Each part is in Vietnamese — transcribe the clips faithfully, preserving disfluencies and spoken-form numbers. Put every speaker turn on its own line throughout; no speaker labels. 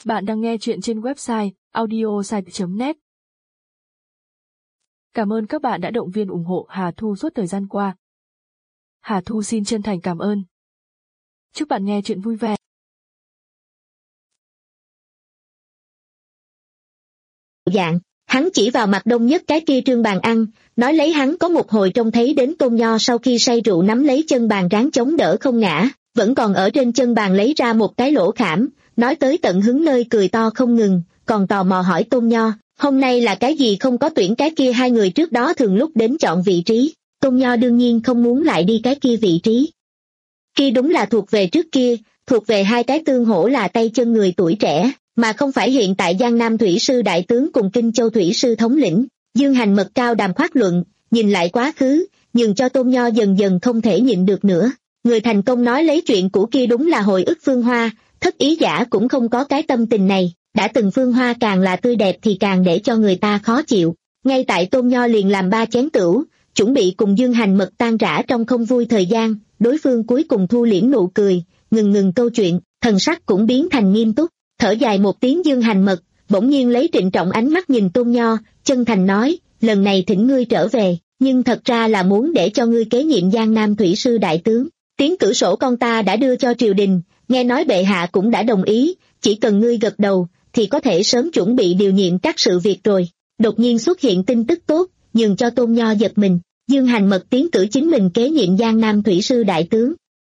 Bạn đang nghe chuyện trên website audiosite chấm net. Cảm ơn các bạn đã động viên ủng hộ Hà Thu suốt thời gian qua. Hà Thu xin chân thành cảm ơn. Chúc bạn nghe chuyện vui vẻ.
Dạng, hắn chỉ vào mặt đông nhất cái kia trương bàn ăn, nói lấy hắn có một hồi trông thấy đến Tôn Nho sau khi say rượu nắm lấy chân bàn ráng chống đỡ không ngã, vẫn còn ở trên chân bàn lấy ra một cái lỗ khảm, nói tới tận hứng nơi cười to không ngừng, còn tò mò hỏi Tôn Nho, hôm nay là cái gì không có tuyển cái kia hai người trước đó thường lúc đến chọn vị trí. Tôn Nho đương nhiên không muốn lại đi cái kia vị trí. Kia đúng là thuộc về trước kia, thuộc về hai cái tương hỗ là tay chân người tuổi trẻ, mà không phải hiện tại Giang Nam Thủy sư đại tướng cùng Kinh Châu Thủy sư thống lĩnh. Dương Hành mật cao đàm khoát luận, nhìn lại quá khứ, nhưng cho Tôn Nho dần dần không thể nhịn được nữa. Người thành công nói lấy chuyện cũ kia đúng là hồi ức Phương Hoa, thất ý giả cũng không có cái tâm tình này, đã từng Phương Hoa càng là tươi đẹp thì càng để cho người ta khó chịu. Ngay tại Tôn Nho liền làm ba chén tửu, chuẩn bị cùng Dương Hành mật tan rã trong không vui thời gian, đối phương cuối cùng thu liễm nụ cười, ngừng ngừng câu chuyện, thần sắc cũng biến thành nghiêm túc, thở dài một tiếng. Dương Hành mật bỗng nhiên lấy trịnh trọng ánh mắt nhìn Tôn Nho, chân thành nói, lần này thỉnh ngươi trở về, nhưng thật ra là muốn để cho ngươi kế nhiệm Giang Nam Thủy sư đại tướng. Tiến cử sổ con ta đã đưa cho triều đình, nghe nói bệ hạ cũng đã đồng ý, chỉ cần ngươi gật đầu, thì có thể sớm chuẩn bị điều nhiệm các sự việc rồi. Đột nhiên xuất hiện tin tức tốt, nhường cho Tôn Nho giật mình, Dương Hành mật tiến cử chính mình kế nhiệm Giang Nam Thủy sư đại tướng.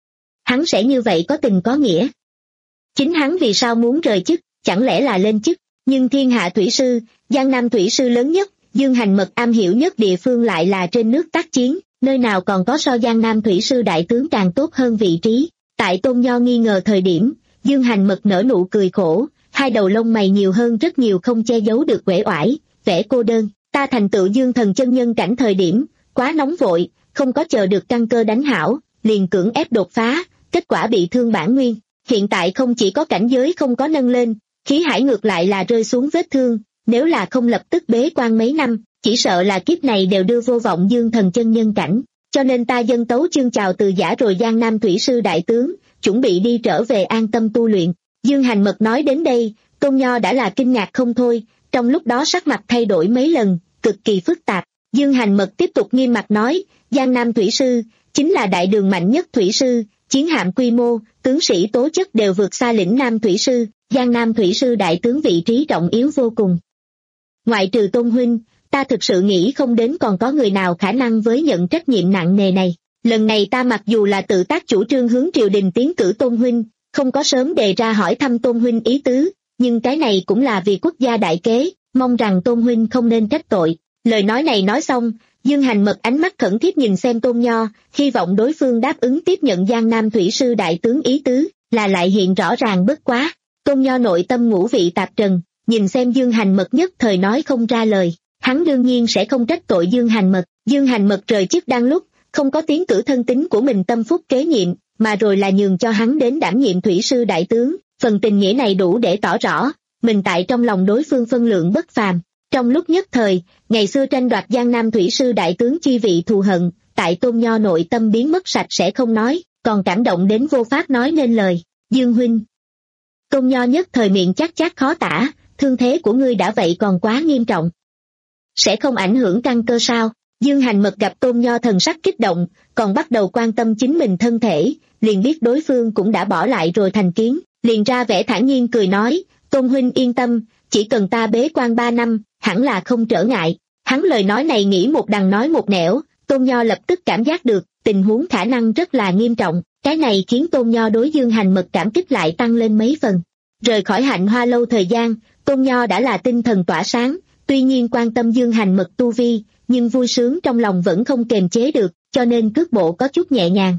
Hắn sẽ như vậy có tình có nghĩa. Chính hắn vì sao muốn rời chức, chẳng lẽ là lên chức, nhưng thiên hạ thủy sư, Giang Nam Thủy sư lớn nhất, Dương Hành mật am hiểu nhất địa phương lại là trên nước tác chiến, nơi nào còn có so Giang Nam Thủy sư đại tướng càng tốt hơn vị trí. Tại Tôn Nho nghi ngờ thời điểm, Dương Hành mật nở nụ cười khổ, hai đầu lông mày nhiều hơn rất nhiều không che giấu được uể oải, vẻ cô đơn. Ta thành tựu Dương thần chân nhân cảnh thời điểm, quá nóng vội, không có chờ được căn cơ đánh hảo, liền cưỡng ép đột phá, kết quả bị thương bản nguyên. Hiện tại không chỉ có cảnh giới không có nâng lên, khí hải ngược lại là rơi xuống vết thương, nếu là không lập tức bế quan mấy năm, chỉ sợ là kiếp này đều đưa vô vọng Dương thần chân nhân cảnh. Cho nên ta dân tấu chương chào từ giả rồi Giang Nam Thủy sư đại tướng, chuẩn bị đi trở về an tâm tu luyện. Dương Hành mật nói đến đây, Tôn Nho đã là kinh ngạc không thôi, trong lúc đó sắc mặt thay đổi mấy lần, cực kỳ phức tạp. Dương Hành mật tiếp tục nghiêm mặt nói, Giang Nam Thủy sư, chính là đại đường mạnh nhất thủy sư, chiến hạm quy mô, tướng sĩ tố chất đều vượt xa lĩnh Nam Thủy sư, Giang Nam Thủy sư đại tướng vị trí trọng yếu vô cùng. Ngoại trừ Tôn huynh, ta thực sự nghĩ không đến còn có người nào khả năng với nhận trách nhiệm nặng nề này. Lần này ta mặc dù là tự tác chủ trương hướng triều đình tiến cử Tôn huynh, không có sớm đề ra hỏi thăm Tôn huynh ý tứ, nhưng cái này cũng là vì quốc gia đại kế, mong rằng Tôn huynh không nên trách tội. Lời nói này nói xong, Dương Hành mật ánh mắt khẩn thiết nhìn xem Tôn Nho, hy vọng đối phương đáp ứng tiếp nhận Giang Nam Thủy sư đại tướng ý tứ, là lại hiện rõ ràng bất quá. Tôn Nho nội tâm ngũ vị tạp trần, nhìn xem Dương Hành mật nhất thời nói không ra lời. Hắn đương nhiên sẽ không trách tội Dương Hành mật. Dương Hành mật rời chức đang lúc, không có tiến cử thân tín của mình tâm phúc kế nhiệm, mà rồi là nhường cho hắn đến đảm nhiệm thủy sư đại tướng. Phần tình nghĩa này đủ để tỏ rõ, mình tại trong lòng đối phương phân lượng bất phàm. Trong lúc nhất thời, ngày xưa tranh đoạt Giang Nam Thủy sư đại tướng chi vị thù hận, tại Tôn Nho nội tâm biến mất sạch sẽ không nói, còn cảm động đến vô pháp nói nên lời. Dương huynh. Tôn Nho nhất thời miệng chát chát khó tả, thương thế của ngươi đã vậy còn quá nghiêm trọng. Sẽ không ảnh hưởng căn cơ sao? Dương Hành mật gặp Tôn Nho thần sắc kích động, còn bắt đầu quan tâm chính mình thân thể, liền biết đối phương cũng đã bỏ lại rồi thành kiến, liền ra vẻ thản nhiên cười nói, Tôn huynh yên tâm, chỉ cần ta bế quan ba năm, hẳn là không trở ngại. Hắn lời nói này nghĩ một đằng nói một nẻo, Tôn Nho lập tức cảm giác được, tình huống khả năng rất là nghiêm trọng, cái này khiến Tôn Nho đối Dương Hành mật cảm kích lại tăng lên mấy phần. Rời khỏi Hạnh Hoa lâu thời gian, Tôn Nho đã là tinh thần tỏa sáng, tuy nhiên quan tâm Dương Hành mật tu vi, nhưng vui sướng trong lòng vẫn không kềm chế được, cho nên cước bộ có chút nhẹ nhàng.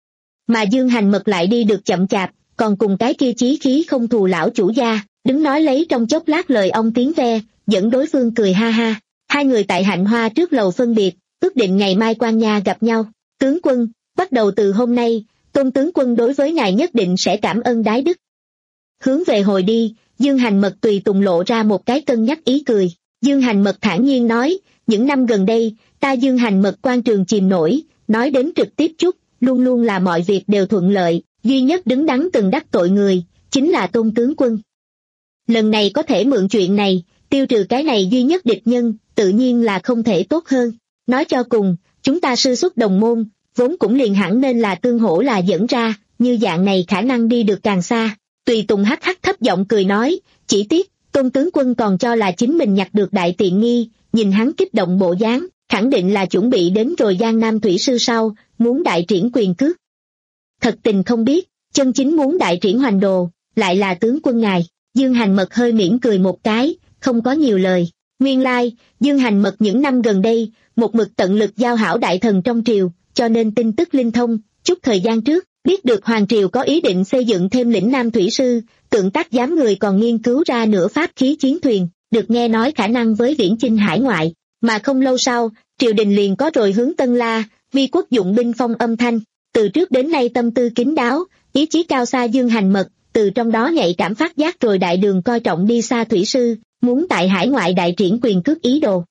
Mà Dương Hành mật lại đi được chậm chạp, còn cùng cái kia chí khí không thù lão chủ gia, đứng nói lấy trong chốc lát lời ông tiếng ve, dẫn đối phương cười ha ha. Hai người tại Hạnh Hoa trước lầu phân biệt, ước định ngày mai quan nha gặp nhau. Tướng quân, bắt đầu từ hôm nay, Tôn tướng quân đối với ngài nhất định sẽ cảm ơn đái đức. Hướng về hồi đi, Dương Hành mật tùy tùng lộ ra một cái cân nhắc ý cười. Dương Hành mật thản nhiên nói, những năm gần đây, ta Dương Hành mật quan trường chìm nổi, nói đến trực tiếp chút, luôn luôn là mọi việc đều thuận lợi, duy nhất đứng đắn từng đắc tội người, chính là Tôn tướng quân. lần này có thể mượn chuyện này, tiêu trừ cái này duy nhất địch nhân, tự nhiên là không thể tốt hơn. Nói cho cùng, chúng ta sư xuất đồng môn, vốn cũng liền hẳn nên là tương hỗ là dẫn ra, như dạng này khả năng đi được càng xa. Tùy Tùng hắc hắc thấp giọng cười nói, chỉ tiếc, Tôn tướng quân còn cho là chính mình nhặt được đại tiện nghi, nhìn hắn kích động bộ dáng, khẳng định là chuẩn bị đến rồi Giang Nam Thủy Sư sau, muốn đại triển quyền cước. Thật tình không biết, chân chính muốn đại triển hoành đồ, lại là tướng quân ngài. Dương Hành Mật hơi mỉm cười một cái, không có nhiều lời. Nguyên lai, like, Dương Hành Mật những năm gần đây, một mực tận lực giao hảo đại thần trong triều, cho nên tin tức linh thông. Chút thời gian trước, biết được Hoàng Triều có ý định xây dựng thêm lĩnh Nam Thủy Sư, tượng tác giám người còn nghiên cứu ra nửa pháp khí chiến thuyền, được nghe nói khả năng với viễn chinh hải ngoại. Mà không lâu sau, triều đình liền có rồi hướng Tân La, vi quốc dụng binh phong âm thanh. Từ trước đến nay tâm tư kín đáo, ý chí cao xa Dương Hành Mật, từ trong đó nhạy cảm phát giác rồi đại đường coi trọng đi xa Thủy Sư, muốn tại hải ngoại đại triển quyền cước ý đồ.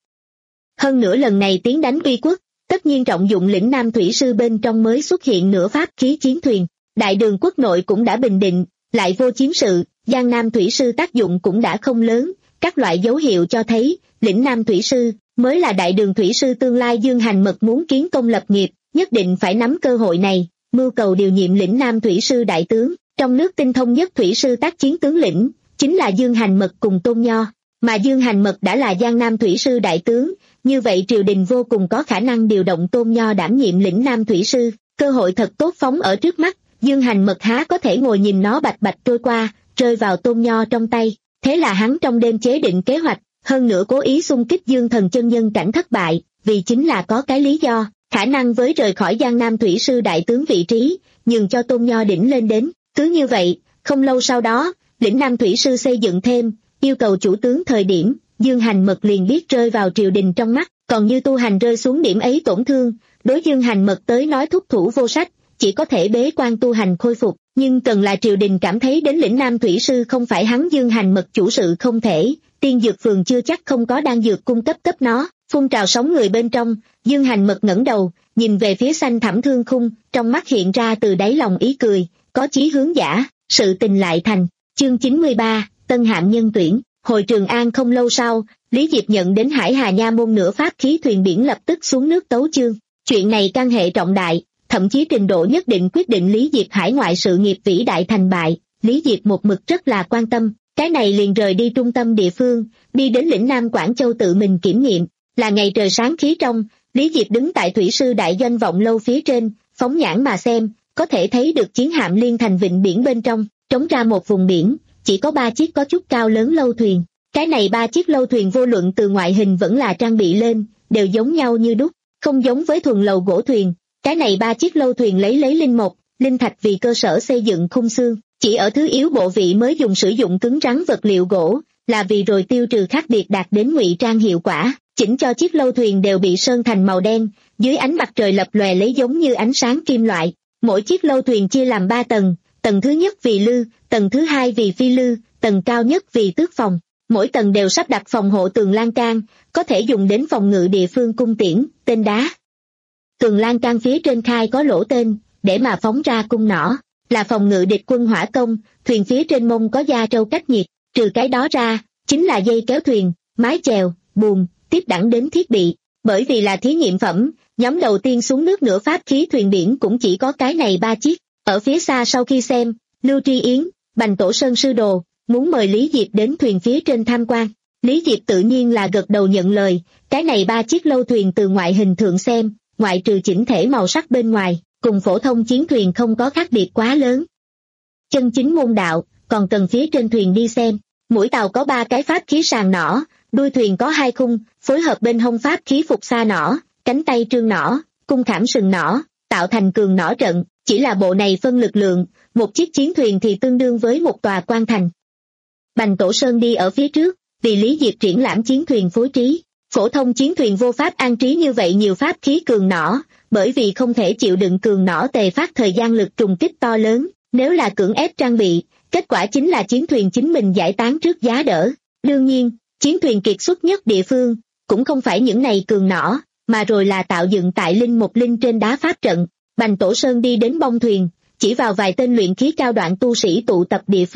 Hơn nữa lần này tiến đánh uy quốc, tất nhiên trọng dụng lĩnh Nam Thủy Sư bên trong mới xuất hiện nửa pháp khí chiến thuyền. Đại đường quốc nội cũng đã bình định, lại vô chiến sự, Giang Nam Thủy Sư tác dụng cũng đã không lớn, các loại dấu hiệu cho thấy, lĩnh Nam Thủy Sư mới là đại đường Thủy Sư tương lai. Dương Hành Mật muốn kiến công lập nghiệp, nhất định phải nắm cơ hội này, mưu cầu điều nhiệm lĩnh Nam Thủy Sư đại tướng. Trong nước tinh thông nhất Thủy Sư tác chiến tướng lĩnh, chính là Dương Hành Mật cùng Tôn Nho, mà Dương Hành Mật đã là Giang Nam Thủy Sư đại tướng, như vậy triều đình vô cùng có khả năng điều động Tôn Nho đảm nhiệm lĩnh Nam Thủy Sư, cơ hội thật tốt phóng ở trước mắt, Dương Hành Mật há có thể ngồi nhìn nó bạch bạch trôi qua, rơi vào Tôn Nho trong tay, thế là hắn trong đêm chế định kế hoạch, hơn nữa cố ý xung kích Dương Thần chân nhân cảnh thất bại, vì chính là có cái lý do, khả năng với rời khỏi Giang Nam Thủy Sư đại tướng vị trí, nhường cho Tôn Nho đỉnh lên đến. Cứ như vậy, không lâu sau đó, lĩnh Nam Thủy Sư xây dựng thêm, yêu cầu chủ tướng thời điểm, Dương Hành Mật liền biết rơi vào triều đình trong mắt, còn như tu hành rơi xuống điểm ấy tổn thương, đối Dương Hành Mật tới nói thúc thủ vô sách, chỉ có thể bế quan tu hành khôi phục, nhưng cần là triều đình cảm thấy đến lĩnh Nam Thủy Sư không phải hắn Dương Hành Mật chủ sự không thể, tiên dược phường chưa chắc không có đan dược cung cấp cấp nó, phun trào sóng người bên trong, Dương Hành Mật ngẩng đầu, nhìn về phía xanh thẳm thương khung, trong mắt hiện ra từ đáy lòng ý cười, có chí hướng giả, sự tình lại thành. Chương chín mươi ba, Tân Hạm nhân tuyển. Hồi Trường An không lâu sau, Lý Diệp nhận đến Hải Hà Nha môn nửa pháp khí thuyền biển lập tức xuống nước tấu chương. Chuyện này căn hệ trọng đại, thậm chí trình độ nhất định quyết định Lý Diệp hải ngoại sự nghiệp vĩ đại thành bại. Lý Diệp một mực rất là quan tâm, cái này liền rời đi trung tâm địa phương, đi đến lĩnh Nam Quảng Châu tự mình kiểm nghiệm. Là ngày trời sáng khí trong, Lý Diệp đứng tại Thủy Sư đại doanh vọng lâu phía trên, phóng nhãn mà xem, có thể thấy được chiến hạm liên thành vịnh biển bên trong, trống ra một vùng biển, chỉ có ba chiếc có chút cao lớn lâu thuyền. Cái này ba chiếc lâu thuyền vô luận từ ngoại hình vẫn là trang bị lên, đều giống nhau như đúc, không giống với thuần lầu gỗ thuyền. Cái này ba chiếc lâu thuyền lấy lấy linh mộc, linh thạch vì cơ sở xây dựng khung xương, chỉ ở thứ yếu bộ vị mới dùng sử dụng cứng rắn vật liệu gỗ, là vì rồi tiêu trừ khác biệt đạt đến ngụy trang hiệu quả. Chỉnh cho chiếc lâu thuyền đều bị sơn thành màu đen, dưới ánh mặt trời lập lòe lấy giống như ánh sáng kim loại. Mỗi chiếc lâu thuyền chia làm ba tầng, tầng thứ nhất vì lư, tầng thứ hai vì phi lư, tầng cao nhất vì tước phòng. Mỗi tầng đều sắp đặt phòng hộ tường lan can, có thể dùng đến phòng ngự địa phương cung tiễn, tên đá. Tường lan can phía trên khai có lỗ tên, để mà phóng ra cung nỏ, là phòng ngự địch quân hỏa công, thuyền phía trên mông có da trâu cách nhiệt, trừ cái đó ra, chính là dây kéo thuyền, mái chèo, buồm, tiếp đẳng đến thiết bị. Bởi vì là thí nghiệm phẩm, nhóm đầu tiên xuống nước nửa pháp khí thuyền biển cũng chỉ có cái này ba chiếc. Ở phía xa sau khi xem, Lưu Tri Yến, Bành Tổ Sơn sư đồ, muốn mời Lý Diệp đến thuyền phía trên tham quan. Lý Diệp tự nhiên là gật đầu nhận lời, cái này ba chiếc lâu thuyền từ ngoại hình thượng xem, ngoại trừ chỉnh thể màu sắc bên ngoài, cùng phổ thông chiến thuyền không có khác biệt quá lớn. Chân chính môn đạo, còn cần phía trên thuyền đi xem, mỗi tàu có ba cái pháp khí sàng nỏ, đuôi thuyền có hai khung, phối hợp bên hông pháp khí phục xa nỏ, cánh tay trương nỏ, cung khảm sừng nỏ, tạo thành cường nỏ trận, chỉ là bộ này phân lực lượng, một chiếc chiến thuyền thì tương đương với một tòa quan thành. Bành Tổ Sơn đi ở phía trước, vì Lý Diệp triển lãm chiến thuyền phối trí, phổ thông chiến thuyền vô pháp an trí như vậy nhiều pháp khí cường nỏ, bởi vì không thể chịu đựng cường nỏ tề phát thời gian lực trùng kích to lớn, nếu là cưỡng ép trang bị, kết quả chính là chiến thuyền chính mình giải tán trước giá đỡ. Đương nhiên, chiến thuyền kiệt xuất nhất địa phương, cũng không phải những này cường nỏ, mà rồi là tạo dựng tại linh một linh trên đá pháp trận. Bành Tổ Sơn đi đến bông thuyền, chỉ vào vài tên luyện khí cao đoạn tu sĩ tụ tập địa phương,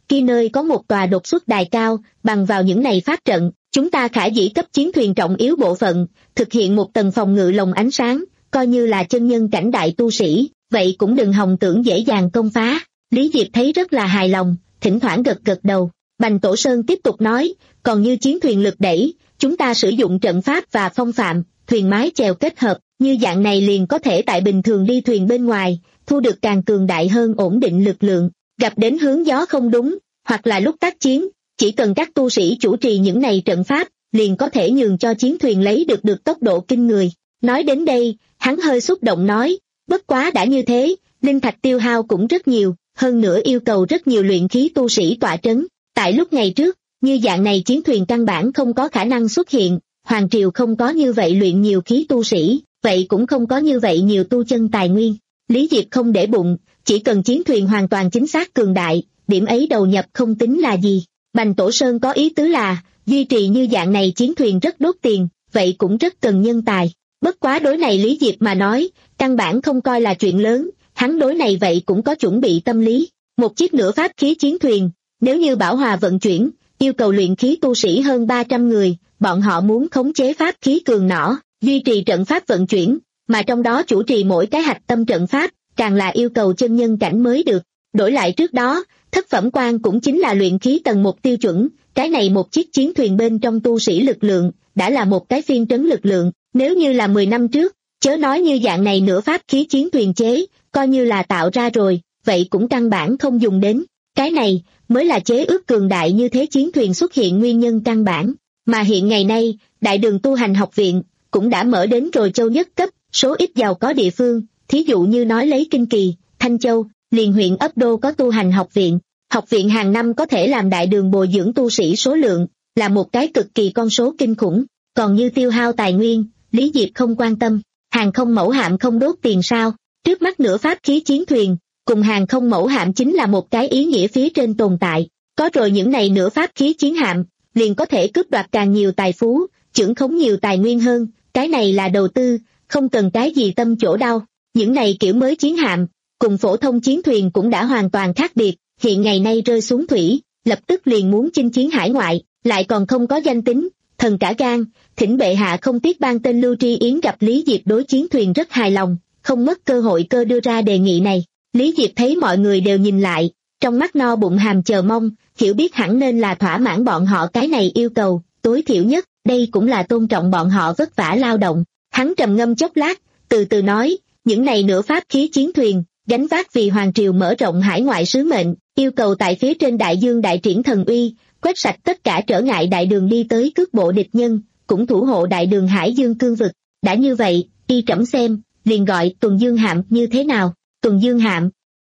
Khi nơi có một tòa đột xuất đài cao, bằng vào những này pháp trận, chúng ta khả dĩ cấp chiến thuyền trọng yếu bộ phận, thực hiện một tầng phòng ngự lồng ánh sáng, coi như là chân nhân cảnh đại tu sĩ, vậy cũng đừng hòng tưởng dễ dàng công phá. Lý Diệp thấy rất là hài lòng, thỉnh thoảng gật gật đầu. Bành Tổ Sơn tiếp tục nói, còn như chiến thuyền lực đẩy, chúng ta sử dụng trận pháp và phong phạm, thuyền mái chèo kết hợp, như dạng này liền có thể tại bình thường đi thuyền bên ngoài, thu được càng cường đại hơn ổn định lực lượng. Gặp đến hướng gió không đúng, hoặc là lúc tác chiến, chỉ cần các tu sĩ chủ trì những này trận pháp, liền có thể nhường cho chiến thuyền lấy được được tốc độ kinh người. Nói đến đây, hắn hơi xúc động nói, bất quá đã như thế, linh thạch tiêu hao cũng rất nhiều, hơn nữa yêu cầu rất nhiều luyện khí tu sĩ tọa trấn. Tại lúc ngày trước, như dạng này chiến thuyền căn bản không có khả năng xuất hiện, Hoàng Triều không có như vậy luyện nhiều khí tu sĩ, vậy cũng không có như vậy nhiều tu chân tài nguyên. Lý Diệp không để bụng, chỉ cần chiến thuyền hoàn toàn chính xác cường đại, điểm ấy đầu nhập không tính là gì. Bành Tổ Sơn có ý tứ là, duy trì như dạng này chiến thuyền rất đốt tiền, vậy cũng rất cần nhân tài. Bất quá đối này Lý Diệp mà nói, căn bản không coi là chuyện lớn, hắn đối này vậy cũng có chuẩn bị tâm lý. Một chiếc nửa pháp khí chiến thuyền, nếu như bảo hòa vận chuyển, yêu cầu luyện khí tu sĩ hơn ba trăm người, bọn họ muốn khống chế pháp khí cường nỏ, duy trì trận pháp vận chuyển, mà trong đó chủ trì mỗi cái hạch tâm trận pháp, càng là yêu cầu chân nhân cảnh mới được. Đổi lại trước đó, thất phẩm quan cũng chính là luyện khí tầng một tiêu chuẩn, cái này một chiếc chiến thuyền bên trong tu sĩ lực lượng, đã là một cái phiên trấn lực lượng, nếu như là mười năm trước, chớ nói như dạng này nửa pháp khí chiến thuyền chế, coi như là tạo ra rồi, vậy cũng căn bản không dùng đến. Cái này, mới là chế ước cường đại như thế chiến thuyền xuất hiện nguyên nhân căn bản, mà hiện ngày nay, Đại Đường Tu Hành Học Viện, cũng đã mở đến rồi châu nhất cấp, số ít giàu có địa phương, thí dụ như nói lấy Kinh Kỳ, Thanh Châu, liền huyện ấp đô có tu hành học viện. Học viện hàng năm có thể làm Đại Đường bồi dưỡng tu sĩ số lượng, là một cái cực kỳ con số kinh khủng, còn như tiêu hao tài nguyên, Lý Diệp không quan tâm, hàng không mẫu hạm không đốt tiền sao, trước mắt nửa pháp khí chiến thuyền, cùng hàng không mẫu hạm chính là một cái ý nghĩa phía trên tồn tại, có rồi những này nửa pháp khí chiến hạm, liền có thể cướp đoạt càng nhiều tài phú, chưởng khống nhiều tài nguyên hơn, cái này là đầu tư, không cần cái gì tâm chỗ đau. Những này kiểu mới chiến hạm, cùng phổ thông chiến thuyền cũng đã hoàn toàn khác biệt, hiện ngày nay rơi xuống thủy, lập tức liền muốn chinh chiến hải ngoại, lại còn không có danh tính, thần cả gan, thỉnh bệ hạ không tiếc ban tên Lưu Tri Yến. Gặp Lý Diệp đối chiến thuyền rất hài lòng, không mất cơ hội cơ đưa ra đề nghị này. Lý Diệp thấy mọi người đều nhìn lại, trong mắt no bụng hàm chờ mong, hiểu biết hẳn nên là thỏa mãn bọn họ cái này yêu cầu, tối thiểu nhất, đây cũng là tôn trọng bọn họ vất vả lao động. Hắn trầm ngâm chốc lát, từ từ nói, những này nửa pháp khí chiến thuyền, gánh vác vì Hoàng Triều mở rộng hải ngoại sứ mệnh, yêu cầu tại phía trên đại dương đại triển thần uy, quét sạch tất cả trở ngại Đại Đường đi tới cước bộ địch nhân, cũng thủ hộ Đại Đường hải dương cương vực. Đã như vậy, y trẫm xem, liền gọi Tuần Dương Hạm như thế nào? Tuần Dương Hạm.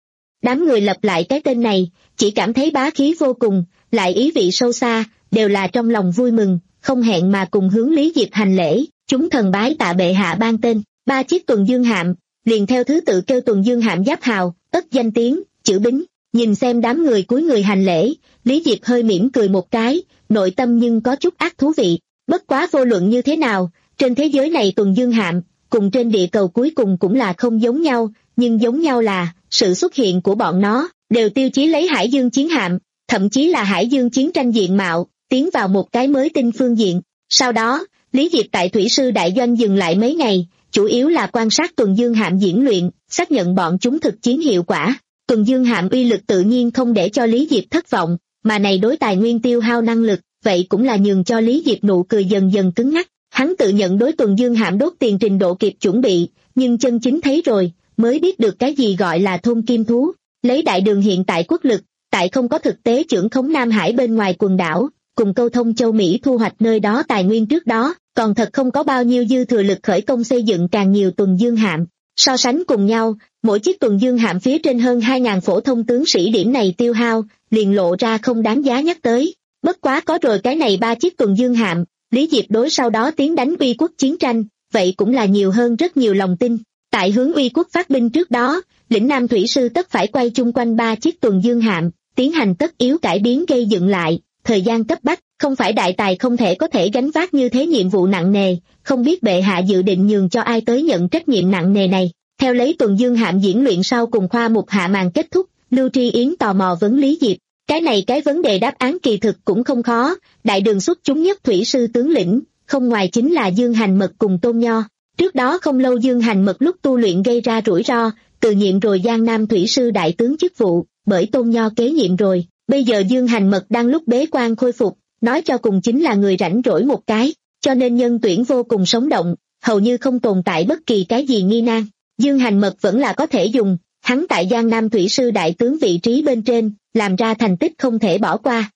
Đám người lập lại cái tên này, chỉ cảm thấy bá khí vô cùng, lại ý vị sâu xa, đều là trong lòng vui mừng, không hẹn mà cùng hướng Lý Diệp hành lễ. Chúng thần bái tạ bệ hạ ban tên, ba chiếc Tuần Dương Hạm, liền theo thứ tự kêu Tuần Dương Hạm giáp hào, ất danh tiếng, chữ bính. Nhìn xem đám người cúi người hành lễ, Lý Diệp hơi mỉm cười một cái, nội tâm nhưng có chút ác thú vị. Bất quá vô luận như thế nào, trên thế giới này Tuần Dương Hạm, cùng trên địa cầu cuối cùng cũng là không giống nhau, nhưng giống nhau là, sự xuất hiện của bọn nó, đều tiêu chí lấy hải dương chiến hạm, thậm chí là hải dương chiến tranh diện mạo, tiến vào một cái mới tinh phương diện. Sau đó, Lý Diệp tại Thủy Sư Đại Doanh dừng lại mấy ngày, chủ yếu là quan sát Tuần Dương Hạm diễn luyện, xác nhận bọn chúng thực chiến hiệu quả. Tuần Dương Hạm uy lực tự nhiên không để cho Lý Diệp thất vọng, mà này đối tài nguyên tiêu hao năng lực, vậy cũng là nhường cho Lý Diệp nụ cười dần dần cứng ngắc. Hắn tự nhận đối Tuần Dương Hạm đốt tiền trình độ kịp chuẩn bị, nhưng chân chính thấy rồi, mới biết được cái gì gọi là thôn kim thú. Lấy Đại Đường hiện tại quốc lực, tại không có thực tế trưởng khống Nam Hải bên ngoài quần đảo, cùng câu thông châu Mỹ thu hoạch nơi đó tài nguyên trước đó, còn thật không có bao nhiêu dư thừa lực khởi công xây dựng càng nhiều Tuần Dương Hạm. So sánh cùng nhau, mỗi chiếc Tuần Dương Hạm phía trên hơn hai nghìn phổ thông tướng sĩ điểm này tiêu hao, liền lộ ra không đáng giá nhắc tới. Bất quá có rồi cái này ba chiếc Tuần Dương Hạm, Lý Diệp đối sau đó tiến đánh Uy Quốc chiến tranh, vậy cũng là nhiều hơn rất nhiều lòng tin. Tại hướng Uy Quốc phát binh trước đó, lĩnh Nam Thủy Sư tất phải quay chung quanh ba chiếc Tuần Dương Hạm, tiến hành tất yếu cải biến gây dựng lại, thời gian cấp bách, không phải đại tài không thể có thể gánh vác như thế nhiệm vụ nặng nề, không biết bệ hạ dự định nhường cho ai tới nhận trách nhiệm nặng nề này. Theo lấy Tuần Dương Hạm diễn luyện sau cùng khoa mục hạ màn kết thúc, Lưu Tri Yến tò mò vấn Lý Diệp, Cái này cái vấn đề đáp án kỳ thực cũng không khó, đại đường xuất chúng nhất thủy sư tướng lĩnh, không ngoài chính là Dương Hành Mật cùng Tôn Nho. Trước đó không lâu Dương Hành Mật lúc tu luyện gây ra rủi ro, từ nhiệm rồi Giang Nam thủy sư đại tướng chức vụ, bởi Tôn Nho kế nhiệm rồi, bây giờ Dương Hành Mật đang lúc bế quan khôi phục, nói cho cùng chính là người rảnh rỗi một cái, cho nên nhân tuyển vô cùng sống động, hầu như không tồn tại bất kỳ cái gì nghi nan. Dương Hành Mật vẫn là có thể dùng, hắn tại Giang Nam thủy sư đại tướng vị trí bên trên, làm ra thành tích không thể bỏ qua.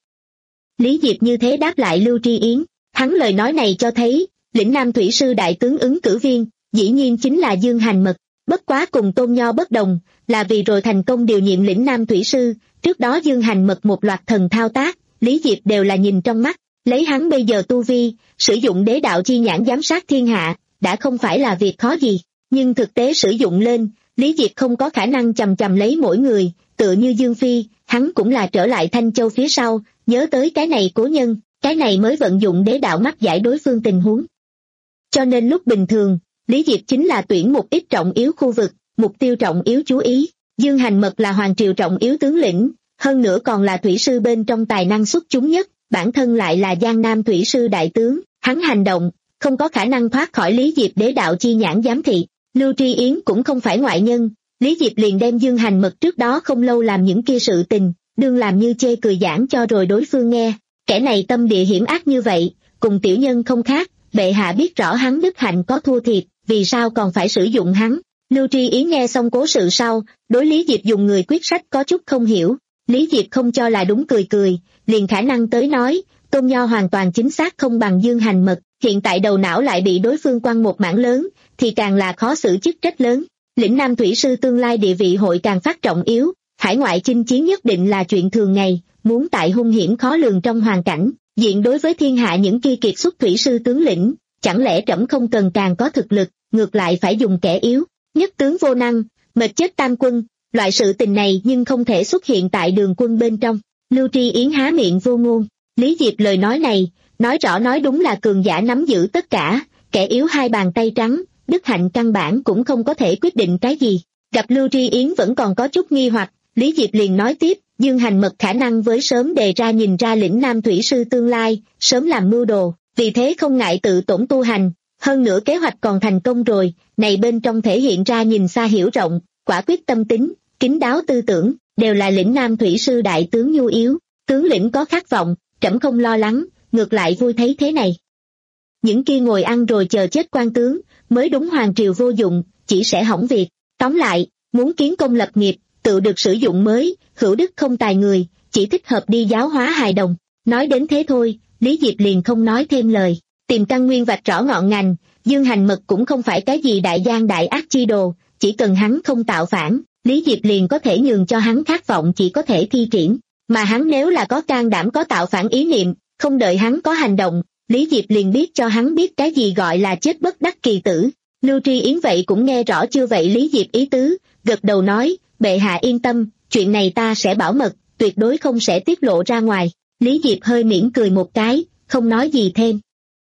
Lý Diệp như thế đáp lại Lưu Tri Yến, hắn lời nói này cho thấy, lĩnh Nam thủy sư đại tướng ứng cử viên, dĩ nhiên chính là Dương Hành Mật, bất quá cùng Tôn Nho bất đồng, là vì rồi thành công điều nhiệm lĩnh Nam thủy sư, trước đó Dương Hành Mật một loạt thần thao tác, Lý Diệp đều là nhìn trong mắt, lấy hắn bây giờ tu vi, sử dụng đế đạo chi nhãn giám sát thiên hạ, đã không phải là việc khó gì, nhưng thực tế sử dụng lên, Lý Diệp không có khả năng chầm chầm lấy mỗi người, tựa như Dương Phi, hắn cũng là trở lại Thanh Châu phía sau, nhớ tới cái này cố nhân, cái này mới vận dụng đế đạo mắt giải đối phương tình huống. Cho nên lúc bình thường, Lý Diệp chính là tuyển một ít trọng yếu khu vực, mục tiêu trọng yếu chú ý, Dương Hành Mật là hoàng triều trọng yếu tướng lĩnh, hơn nữa còn là thủy sư bên trong tài năng xuất chúng nhất, bản thân lại là Giang Nam thủy sư đại tướng, hắn hành động, không có khả năng thoát khỏi Lý Diệp đế đạo chi nhãn giám thị. Lưu Tri Yến cũng không phải ngoại nhân, Lý Diệp liền đem Dương Hành Mật trước đó không lâu làm những kia sự tình, đương làm như chê cười giảng cho rồi đối phương nghe, kẻ này tâm địa hiểm ác như vậy, cùng tiểu nhân không khác, bệ hạ biết rõ hắn đức hạnh có thua thiệt, vì sao còn phải sử dụng hắn. Lưu Tri Yến nghe xong cố sự sau, đối Lý Diệp dùng người quyết sách có chút không hiểu, Lý Diệp không cho là đúng cười cười, liền khả năng tới nói, Tôn Nho hoàn toàn chính xác không bằng Dương Hành Mật, hiện tại đầu não lại bị đối phương quăng một mảng lớn, thì càng là khó xử chức trách lớn. Lĩnh Nam thủy sư tương lai địa vị hội càng phát trọng yếu, hải ngoại chinh chiến nhất định là chuyện thường ngày, muốn tại hung hiểm khó lường trong hoàn cảnh, diện đối với thiên hạ những kia kiệt xuất thủy sư tướng lĩnh, chẳng lẽ trẫm không cần càng có thực lực, ngược lại phải dùng kẻ yếu, nhất tướng vô năng, mệt chết tam quân, loại sự tình này nhưng không thể xuất hiện tại đường quân bên trong. Lưu Tri Yến há miệng vô ngôn, Lý Diệp lời nói này, nói rõ nói đúng là cường giả nắm giữ tất cả, kẻ yếu hai bàn tay trắng, đức hạnh căn bản cũng không có thể quyết định cái gì. Gặp Lưu Tri Yến vẫn còn có chút nghi hoặc, Lý Diệp liền nói tiếp, Dương Hành Mật khả năng với sớm đề ra nhìn ra lĩnh Nam thủy sư tương lai, sớm làm mưu đồ, vì thế không ngại tự tổn tu hành, hơn nữa kế hoạch còn thành công rồi, này bên trong thể hiện ra nhìn xa hiểu rộng, quả quyết tâm tính, kín đáo tư tưởng, đều là lĩnh Nam thủy sư đại tướng nhu yếu, tướng lĩnh có khát vọng, trẫm không lo lắng, ngược lại vui thấy thế này. Những kia ngồi ăn rồi chờ chết quan tướng, mới đúng hoàng triều vô dụng, chỉ sẽ hỏng việc. Tóm lại, muốn kiến công lập nghiệp, tự được sử dụng mới, hữu đức không tài người, chỉ thích hợp đi giáo hóa hài đồng. Nói đến thế thôi, Lý Diệp liền không nói thêm lời, tìm căn nguyên vạch rõ ngọn ngành, Dương Hành Mật cũng không phải cái gì đại gian đại ác chi đồ, chỉ cần hắn không tạo phản, Lý Diệp liền có thể nhường cho hắn khát vọng chỉ có thể thi triển, mà hắn nếu là có can đảm có tạo phản ý niệm, không đợi hắn có hành động, Lý Diệp liền biết cho hắn biết cái gì gọi là chết bất đắc kỳ tử. Lưu Tri Yến vậy cũng nghe rõ chưa vậy Lý Diệp ý tứ, gật đầu nói, bệ hạ yên tâm, chuyện này ta sẽ bảo mật, tuyệt đối không sẽ tiết lộ ra ngoài. Lý Diệp hơi mỉm cười một cái, không nói gì thêm.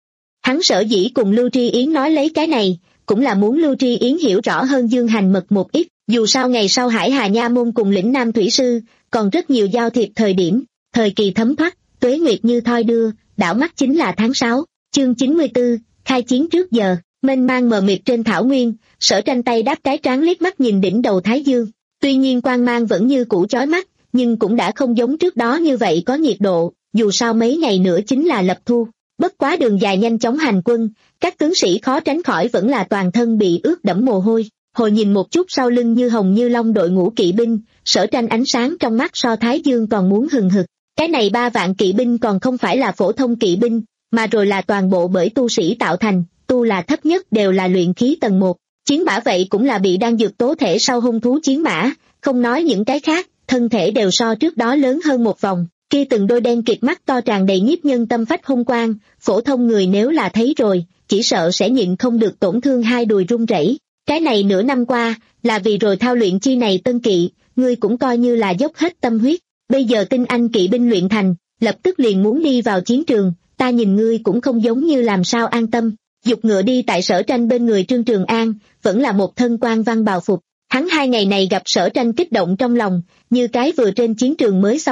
Hắn sở dĩ cùng Lưu Tri Yến nói lấy cái này, cũng là muốn Lưu Tri Yến hiểu rõ hơn Dương Hành Mật một ít, dù sao ngày sau Hải Hà Nha Môn cùng lĩnh Nam thủy sư, còn rất nhiều giao thiệp thời điểm, thời kỳ thấm thoát, tuế nguyệt như thoi đưa, đảo mắt chính là tháng sáu, chương chín mươi tư, khai chiến trước giờ, mênh mang mờ mịt trên thảo nguyên, Sở Tranh tay đáp cái trán liếc mắt nhìn đỉnh đầu Thái Dương, tuy nhiên quang mang vẫn như cũ chói mắt, nhưng cũng đã không giống trước đó như vậy có nhiệt độ, dù sao mấy ngày nữa chính là lập thu, bất quá đường dài nhanh chóng hành quân, các tướng sĩ khó tránh khỏi vẫn là toàn thân bị ướt đẫm mồ hôi. Hồi nhìn một chút sau lưng như hồng như long đội ngũ kỵ binh, Sở Tranh ánh sáng trong mắt so Thái Dương còn muốn hừng hực. Cái này ba vạn kỵ binh còn không phải là phổ thông kỵ binh, mà rồi là toàn bộ bởi tu sĩ tạo thành, tu là thấp nhất đều là luyện khí tầng một. Chiến mã vậy cũng là bị đan dược tố thể sau hung thú chiến mã, không nói những cái khác, thân thể đều so trước đó lớn hơn một vòng, kia từng đôi đen kịt mắt to tràn đầy nhiếp nhân tâm phách hung quang, phổ thông người nếu là thấy rồi, chỉ sợ sẽ nhịn không được tổn thương hai đùi run rẩy. Cái này nửa năm qua, là vì rồi thao luyện chi này tân kỵ, ngươi cũng coi như là dốc hết tâm huyết, bây giờ tinh anh kỵ binh luyện thành, lập tức liền muốn đi vào chiến trường, ta nhìn ngươi cũng không giống như làm sao an tâm. Dục ngựa đi tại Sở Tranh bên người Trương Trường An, vẫn là một thân quan văn bào phục, hắn hai ngày này gặp Sở Tranh kích động trong lòng, như cái vừa trên chiến trường mới xong,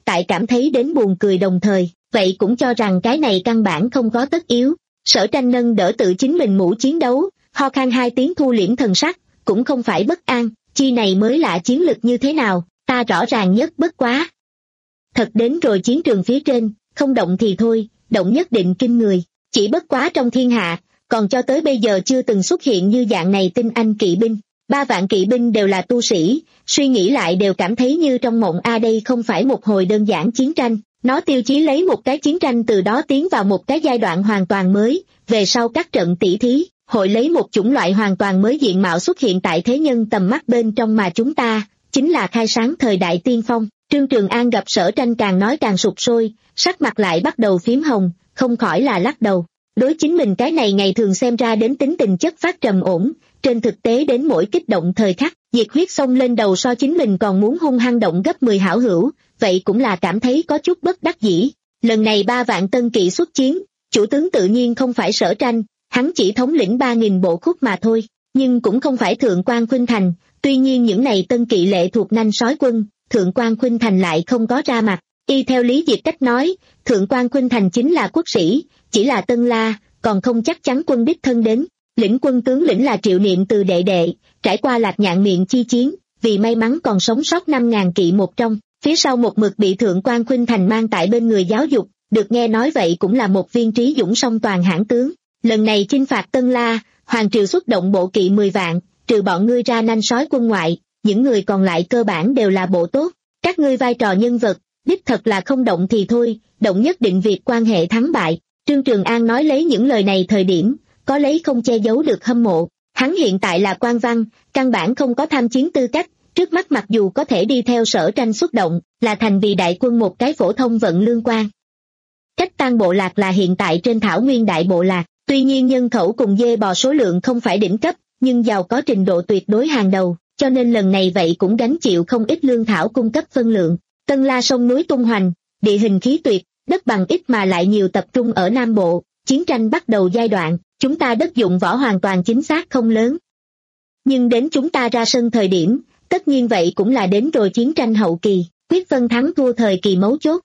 tại cảm thấy đến buồn cười đồng thời, vậy cũng cho rằng cái này căn bản không có tất yếu. Sở Tranh nâng đỡ tự chính mình mũ chiến đấu, ho khan hai tiếng thu liễm thần sắc, cũng không phải bất an, chi này mới lạ chiến lực như thế nào, ta rõ ràng nhất bất quá. Thật đến rồi chiến trường phía trên, không động thì thôi, động nhất định kinh người, chỉ bất quá trong thiên hạ, còn cho tới bây giờ chưa từng xuất hiện như dạng này tinh anh kỵ binh. Ba vạn kỵ binh đều là tu sĩ, suy nghĩ lại đều cảm thấy như trong mộng a đây không phải một hồi đơn giản chiến tranh, nó tiêu chí lấy một cái chiến tranh từ đó tiến vào một cái giai đoạn hoàn toàn mới, về sau các trận tỷ thí, hội lấy một chủng loại hoàn toàn mới diện mạo xuất hiện tại thế nhân tầm mắt bên trong mà chúng ta, chính là khai sáng thời đại tiên phong. Trương Trường An gặp Sở Tranh càng nói càng sụp sôi, sắc mặt lại bắt đầu phím hồng, không khỏi là lắc đầu. Đối chính mình cái này ngày thường xem ra đến tính tình chất phát trầm ổn, trên thực tế đến mỗi kích động thời khắc, nhiệt huyết xông lên đầu so chính mình còn muốn hung hăng động gấp mười hảo hữu, vậy cũng là cảm thấy có chút bất đắc dĩ. Lần này ba vạn tân kỵ xuất chiến, chủ tướng tự nhiên không phải Sở Tranh, hắn chỉ thống lĩnh ba nghìn bộ khúc mà thôi, nhưng cũng không phải Thượng quan Khuynh Thành, tuy nhiên những này tân kỵ lệ thuộc nanh sói quân, Thượng quan Khuynh Thành lại không có ra mặt. Y theo Lý Diệp cách nói, Thượng quan Khuynh Thành chính là quốc sĩ, chỉ là Tân La, còn không chắc chắn quân đích thân đến. Lĩnh quân tướng lĩnh là Triệu Niệm từ đệ đệ, trải qua Lạc Nhạn miệng chi chiến, vì may mắn còn sống sót năm ngàn kỵ một trong, phía sau một mực bị Thượng quan Khuynh Thành mang tại bên người giáo dục, được nghe nói vậy cũng là một viên trí dũng song toàn hãn tướng. Lần này chinh phạt Tân La, Hoàng Triều xuất động bộ kỵ mười vạn, trừ bọn ngươi ra nanh sói quân ngoại, những người còn lại cơ bản đều là bộ tốt, các ngươi vai trò nhân vật, đích thật là không động thì thôi, động nhất định việc quan hệ thắng bại. Trương Trường An nói lấy những lời này thời điểm, có lấy không che giấu được hâm mộ, hắn hiện tại là quan văn, căn bản không có tham chiến tư cách, trước mắt mặc dù có thể đi theo Sở Tranh xuất động, là thành vì đại quân một cái phổ thông vận lương quan. Cách Tăng bộ lạc là hiện tại trên thảo nguyên đại bộ lạc, tuy nhiên nhân khẩu cùng dê bò số lượng không phải đỉnh cấp, nhưng giàu có trình độ tuyệt đối hàng đầu, cho nên lần này vậy cũng gánh chịu không ít lương thảo cung cấp phân lượng. Tân La sông núi tung hoành, địa hình khí tuyệt, đất bằng ít mà lại nhiều tập trung ở Nam Bộ, chiến tranh bắt đầu giai đoạn, chúng ta đất dụng võ hoàn toàn chính xác không lớn. Nhưng đến chúng ta ra sân thời điểm, tất nhiên vậy cũng là đến rồi chiến tranh hậu kỳ, quyết phân thắng thua thời kỳ mấu chốt.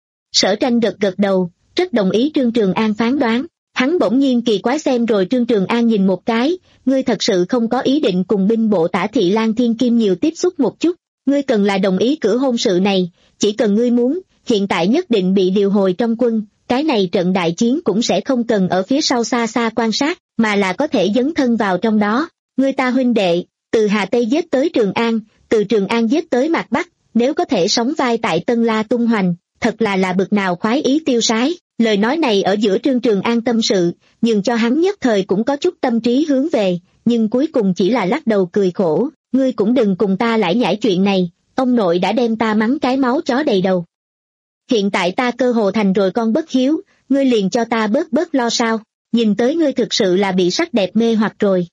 Sở Tranh gật gật đầu, rất đồng ý Trương Trường An phán đoán, hắn bỗng nhiên kỳ quái xem rồi Trương Trường An nhìn một cái, ngươi thật sự không có ý định cùng binh bộ Tả Thị Lang Thiên Kim nhiều tiếp xúc một chút, ngươi cần là đồng ý cử hôn sự này, chỉ cần ngươi muốn, hiện tại nhất định bị điều hồi trong quân, cái này trận đại chiến cũng sẽ không cần ở phía sau xa xa quan sát, mà là có thể dấn thân vào trong đó. Ngươi ta huynh đệ, từ Hà Tây giết tới Trường An, từ Trường An giết tới Mạc Bắc, nếu có thể sống vai tại Tân La tung hoành, thật là là bực nào khoái ý tiêu sái. Lời nói này ở giữa Trương Trường An tâm sự, nhưng cho hắn nhất thời cũng có chút tâm trí hướng về, nhưng cuối cùng chỉ là lắc đầu cười khổ, ngươi cũng đừng cùng ta lải nhải chuyện này, ông nội đã đem ta mắng cái máu chó đầy đầu. Hiện tại ta cơ hồ thành rồi con bất hiếu, ngươi liền cho ta bớt bớt lo sao, nhìn tới ngươi thực sự là bị sắc đẹp mê hoặc rồi.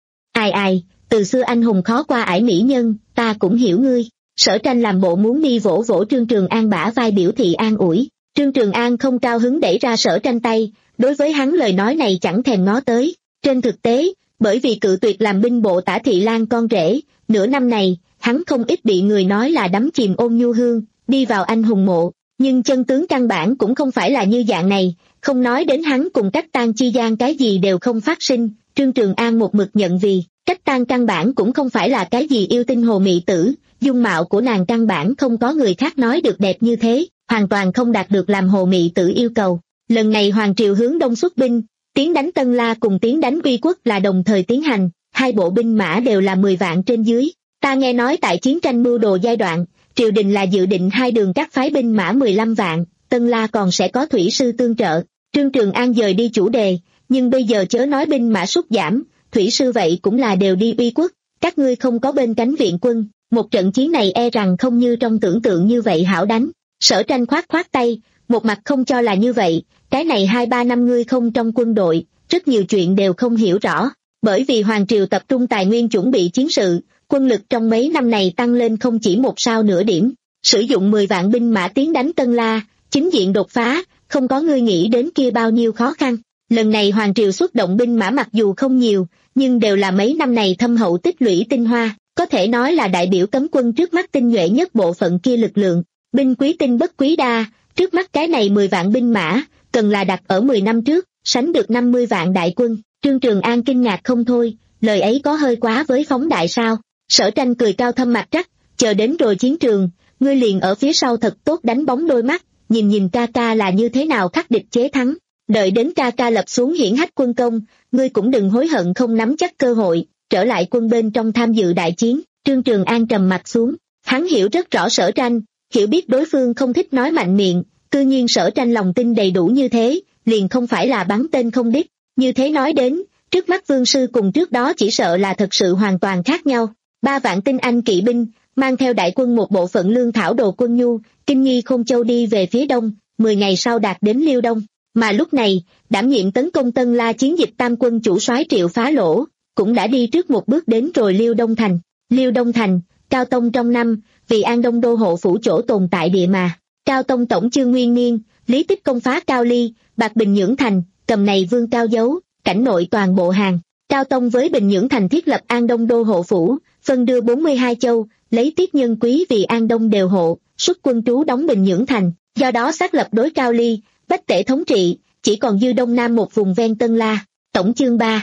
Ai ai, từ xưa anh hùng khó qua ải mỹ nhân, ta cũng hiểu ngươi. Sở Tranh làm bộ muốn đi vỗ vỗ Trương Trường An bả vai biểu thị an ủi, Trương Trường An không cao hứng đẩy ra Sở Tranh tay, đối với hắn lời nói này chẳng thèm ngó tới. Trên thực tế, bởi vì cự tuyệt làm binh bộ Tả Thị Lang con rể, nửa năm này, hắn không ít bị người nói là đắm chìm ôn nhu hương, đi vào anh hùng mộ, nhưng chân tướng căn bản cũng không phải là như dạng này, không nói đến hắn cùng Cách Tan chi gian cái gì đều không phát sinh, Trương Trường An một mực nhận vì, Cách Tan căn bản cũng không phải là cái gì yêu tinh hồ mị tử, dung mạo của nàng căn bản không có người khác nói được đẹp như thế, hoàn toàn không đạt được làm hồ mị tử yêu cầu. Lần này Hoàng Triều hướng đông xuất binh, tiến đánh Tân La cùng tiến đánh Uy Quốc là đồng thời tiến hành, hai bộ binh mã đều là mười vạn trên dưới. Ta nghe nói tại chiến tranh mưu đồ giai đoạn, triều đình là dự định hai đường các phái binh mã mười lăm vạn, Tân La còn sẽ có thủy sư tương trợ. Trương Trường An dời đi chủ đề, nhưng bây giờ chớ nói binh mã sút giảm, thủy sư vậy cũng là đều đi Uy Quốc, các ngươi không có bên cánh viện quân, một trận chiến này e rằng không như trong tưởng tượng như vậy hảo đánh. Sở Tranh khoát khoát tay, một mặt không cho là như vậy, cái này hai ba năm ngươi không trong quân đội, rất nhiều chuyện đều không hiểu rõ, bởi vì Hoàng Triều tập trung tài nguyên chuẩn bị chiến sự, quân lực trong mấy năm này tăng lên không chỉ một sao nửa điểm, sử dụng mười vạn binh mã tiến đánh Tân La, chính diện đột phá, không có ngươi nghĩ đến kia bao nhiêu khó khăn. Lần này Hoàng Triều xuất động binh mã mặc dù không nhiều, nhưng đều là mấy năm này thâm hậu tích lũy tinh hoa, có thể nói là đại biểu cấm quân trước mắt tinh nhuệ nhất bộ phận kia lực lượng. Binh quý tinh bất quý đa, trước mắt cái này mười vạn binh mã, cần là đặt ở mười năm trước, sánh được năm mươi vạn đại quân. Trương Trường An kinh ngạc không thôi, lời ấy có hơi quá với phóng đại sao? Sở Tranh cười cao thâm mặt trắc, chờ đến rồi chiến trường, ngươi liền ở phía sau thật tốt đánh bóng đôi mắt, nhìn nhìn ca ca là như thế nào khắc địch chế thắng. Đợi đến ca ca lập xuống hiển hách quân công, ngươi cũng đừng hối hận không nắm chắc cơ hội, trở lại quân bên trong tham dự đại chiến. Trương Trường An trầm mặt xuống, hắn hiểu rất rõ Sở Tranh, hiểu biết đối phương không thích nói mạnh miệng, cư nhiên Sở Tranh lòng tin đầy đủ như thế, liền không phải là bắn tên không đích. Như thế nói đến, trước mắt Vương Sư cùng trước đó chỉ sợ là thật sự hoàn toàn khác nhau. Ba vạn tinh anh kỵ binh, mang theo đại quân một bộ phận lương thảo đồ quân nhu, kinh nghi Khôn Châu đi về phía đông, mười ngày sau đạt đến Liêu Đông. Mà lúc này, đảm nhiệm tấn công Tân La chiến dịch tam quân chủ soái Triệu Phá Lỗ, cũng đã đi trước một bước đến rồi Liêu Đông Thành. Liêu Đông Thành, Cao Tông trong năm, vì An Đông đô hộ phủ chỗ tồn tại địa mà. Cao Tông tổng chương nguyên niên, Lý Tích công phá Cao Ly, Bạc Bình Nhưỡng Thành, cầm này vương cao dấu, cảnh nội toàn bộ hàng. Cao Tông với Bình Nhưỡng Thành thiết lập An Đông đô hộ phủ, phân đưa bốn mươi hai châu, lấy tiếp nhân quý vì An Đông đều hộ, xuất quân trú đóng Bình Nhưỡng Thành, do đó xác lập đối Cao Ly, Bách Tể thống trị, chỉ còn dư đông nam một vùng ven Tân La. Tổng chương ba.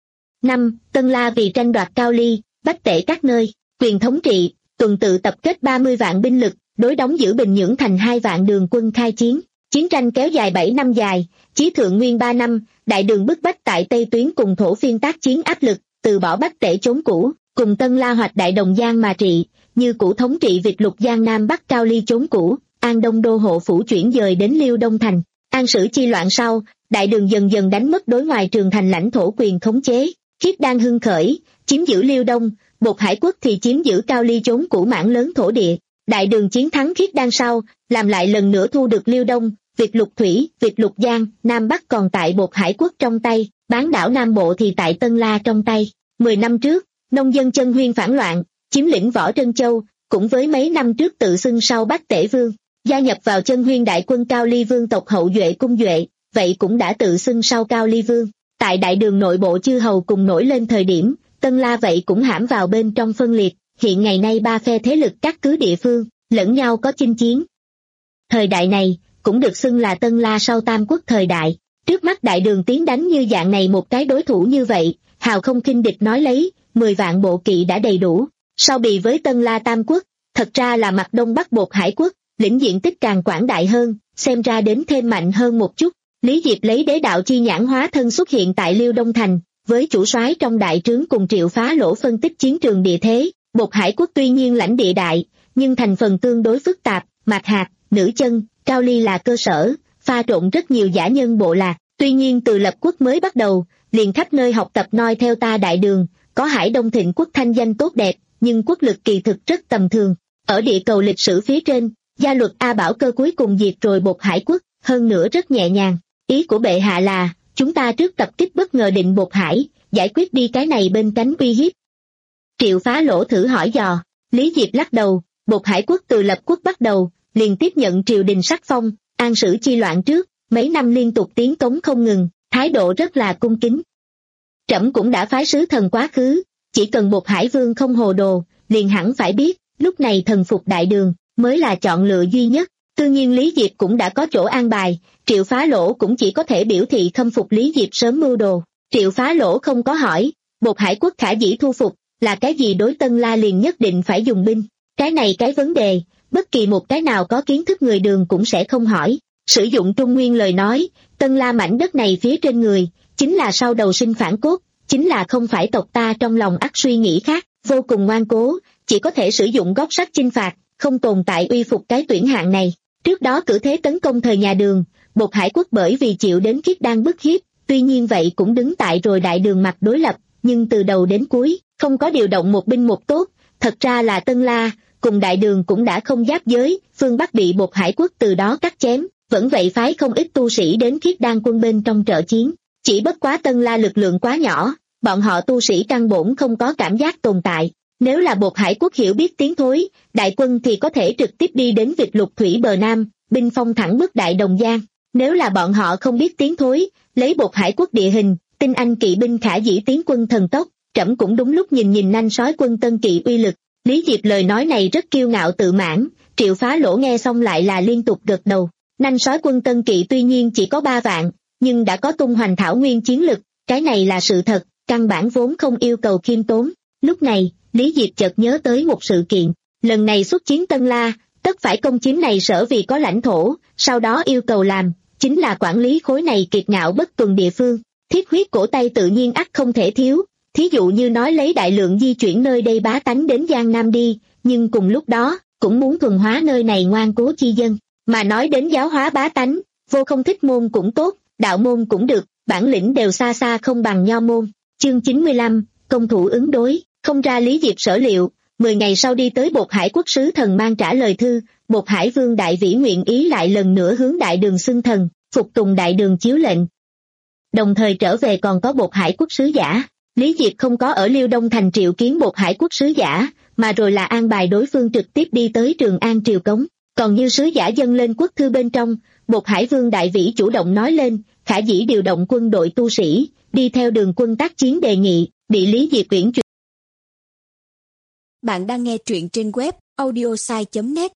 năm. Tân La vì tranh đoạt Cao Ly, Bách Tể các nơi, quyền thống trị, tuần tự tập kết ba mươi vạn binh lực, đối đóng giữ Bình Nhưỡng Thành hai vạn đường quân khai chiến. Chiến tranh kéo dài bảy năm dài, Chí Thượng Nguyên ba năm, đại đường bức bách tại Tây Tuyến cùng thổ phiên tác chiến áp lực, từ bỏ Bách Tể chốn cũ, cùng Tân La hoạch đại Đồng Giang mà trị, như cũ thống trị Việt lục Giang Nam Bắc Cao Ly chốn cũ. An Đông đô hộ phủ chuyển dời đến Liêu Đông Thành. An Sử chi loạn sau, đại đường dần dần đánh mất đối ngoài Trường Thành lãnh thổ quyền khống chế, Khiết Đan hưng khởi, chiếm giữ Liêu Đông, Bột Hải quốc thì chiếm giữ Cao Ly chốn cũ mảng lớn thổ địa. Đại đường chiến thắng Khiết Đan sau, làm lại lần nữa thu được Liêu Đông, Việt lục thủy, Việt lục Giang, Nam Bắc còn tại Bột Hải quốc trong tay, bán đảo Nam Bộ thì tại Tân La trong tay. Mười năm trước, nông dân Chân Huyên phản loạn, chiếm lĩnh Võ Trân Châu, cũng với mấy năm trước tự xưng sau Bách Tể Vương, gia nhập vào Chân Huyên đại quân Cao Ly Vương tộc hậu duệ cung duệ, vậy cũng đã tự xưng sau Cao Ly Vương. Tại đại đường nội bộ chư hầu cùng nổi lên thời điểm, Tân La vậy cũng hãm vào bên trong phân liệt, hiện ngày nay ba phe thế lực các cứ địa phương, lẫn nhau có chinh chiến. Thời đại này, cũng được xưng là Tân La sau Tam Quốc thời đại. Trước mắt đại đường tiến đánh như dạng này một cái đối thủ như vậy, hào không khinh địch nói lấy, mười vạn bộ kỵ đã đầy đủ. Sau bì với Tân La Tam Quốc, thật ra là mặt đông bắc Bột Hải quốc, lĩnh diện tích càng quảng đại hơn, xem ra đến thêm mạnh hơn một chút. Lý Diệp lấy đế đạo chi nhãn hóa thân xuất hiện tại Liêu Đông Thành, với chủ soái trong đại trướng cùng Triệu Phá Lỗ phân tích chiến trường địa thế. Bột Hải quốc tuy nhiên lãnh địa đại, nhưng thành phần tương đối phức tạp, Mạc Hạt, Nữ Chân, Cao Ly là cơ sở, pha trộn rất nhiều giả nhân bộ lạc. Tuy nhiên từ lập quốc mới bắt đầu, liền khắp nơi học tập noi theo ta đại đường, có Hải Đông Thịnh quốc thanh danh tốt đẹp, nhưng quốc lực kỳ thực rất tầm thường. Ở địa cầu lịch sử phía trên, gia luật A Bảo Cơ cuối cùng diệt rồi Bột Hải quốc, hơn nữa rất nhẹ nhàng. Ý của bệ hạ là, chúng ta trước tập kích bất ngờ định Bột Hải, giải quyết đi cái này bên cánh uy hiếp. Triệu Phá Lỗ thử hỏi dò, Lý Diệp lắc đầu, Bột Hải quốc từ lập quốc bắt đầu, liền tiếp nhận triều đình sắc phong, An Sử chi loạn trước, mấy năm liên tục tiến cống không ngừng, thái độ rất là cung kính. Trẫm cũng đã phái sứ thần quá khứ, chỉ cần Bột Hải vương không hồ đồ, liền hẳn phải biết, lúc này thần phục đại đường, mới là chọn lựa duy nhất. Tự nhiên Lý Diệp cũng đã có chỗ an bài, Triệu Phá Lỗ cũng chỉ có thể biểu thị khâm phục Lý Diệp sớm mưu đồ. Triệu Phá Lỗ không có hỏi, Bột Hải quốc khả dĩ thu phục, là cái gì đối Tân La liền nhất định phải dùng binh. Cái này cái vấn đề, bất kỳ một cái nào có kiến thức người đường cũng sẽ không hỏi. Sử dụng Trung Nguyên lời nói, Tân La mảnh đất này phía trên người, chính là sau đầu sinh phản cốt, chính là không phải tộc ta trong lòng ắt suy nghĩ khác, vô cùng ngoan cố, chỉ có thể sử dụng gót sắt chinh phạt, không tồn tại uy phục cái tuyển hạng này. Trước đó cử thế tấn công thời nhà Đường, Bột Hải quốc bởi vì chịu đến Khiết Đan bức hiếp, tuy nhiên vậy cũng đứng tại rồi đại đường mặt đối lập, nhưng từ đầu đến cuối, không có điều động một binh một tốt, thật ra là Tân La, cùng đại đường cũng đã không giáp giới, phương Bắc bị Bột Hải quốc từ đó cắt chém, vẫn vậy phái không ít tu sĩ đến Khiết Đan quân bên trong trợ chiến, chỉ bất quá Tân La lực lượng quá nhỏ, bọn họ tu sĩ căn bổn không có cảm giác tồn tại. Nếu là Bột Hải quốc hiểu biết tiến thối, đại quân thì có thể trực tiếp đi đến Việt lục thủy bờ Nam, binh phong thẳng bức đại Đồng Giang. Nếu là bọn họ không biết tiến thối, lấy Bột Hải quốc địa hình, tinh anh kỵ binh khả dĩ tiến quân thần tốc, trẫm cũng đúng lúc nhìn nhìn nanh sói quân Tân Kỵ uy lực, Lý Diệp lời nói này rất kiêu ngạo tự mãn, Triệu Phá Lỗ nghe xong lại là liên tục gật đầu. Nanh sói quân Tân Kỵ tuy nhiên chỉ có ba vạn, nhưng đã có tung hoành thảo nguyên chiến lực, cái này là sự thật, căn bản vốn không yêu cầu khiêm tốn. Lúc này, Lý Diệp chợt nhớ tới một sự kiện, lần này xuất chiến Tân La, tất phải công chiếm này sở vì có lãnh thổ, sau đó yêu cầu làm, chính là quản lý khối này kiệt ngạo bất tuần địa phương. Thiết huyết cổ tay tự nhiên ắt không thể thiếu, thí dụ như nói lấy đại lượng di chuyển nơi đây bá tánh đến Giang Nam đi, nhưng cùng lúc đó, cũng muốn thuần hóa nơi này ngoan cố chi dân. Mà nói đến giáo hóa bá tánh, vô không thích môn cũng tốt, đạo môn cũng được, bản lĩnh đều xa xa không bằng nho môn. Chương chín mươi lăm, công thủ ứng đối, không ra Lý Diệp sở liệu, mười ngày sau đi tới Bột Hải quốc sứ thần mang trả lời thư, Bột Hải vương đại vĩ nguyện ý lại lần nữa hướng đại đường xưng thần, phục tùng đại đường chiếu lệnh. Đồng thời trở về còn có Bột Hải quốc sứ giả. Lý Diệp không có ở Liêu Đông thành triệu kiến Bột Hải quốc sứ giả, mà rồi là an bài đối phương trực tiếp đi tới Trường An triều cống. Còn như sứ giả dâng lên quốc thư bên trong, Bột Hải vương đại vĩ chủ động nói lên, khả dĩ điều động quân đội tu sĩ, đi theo đường quân tác chiến đề nghị, bị Lý Diệp uyển chuyển.
Bạn đang nghe truyện trên web audiosai chấm net.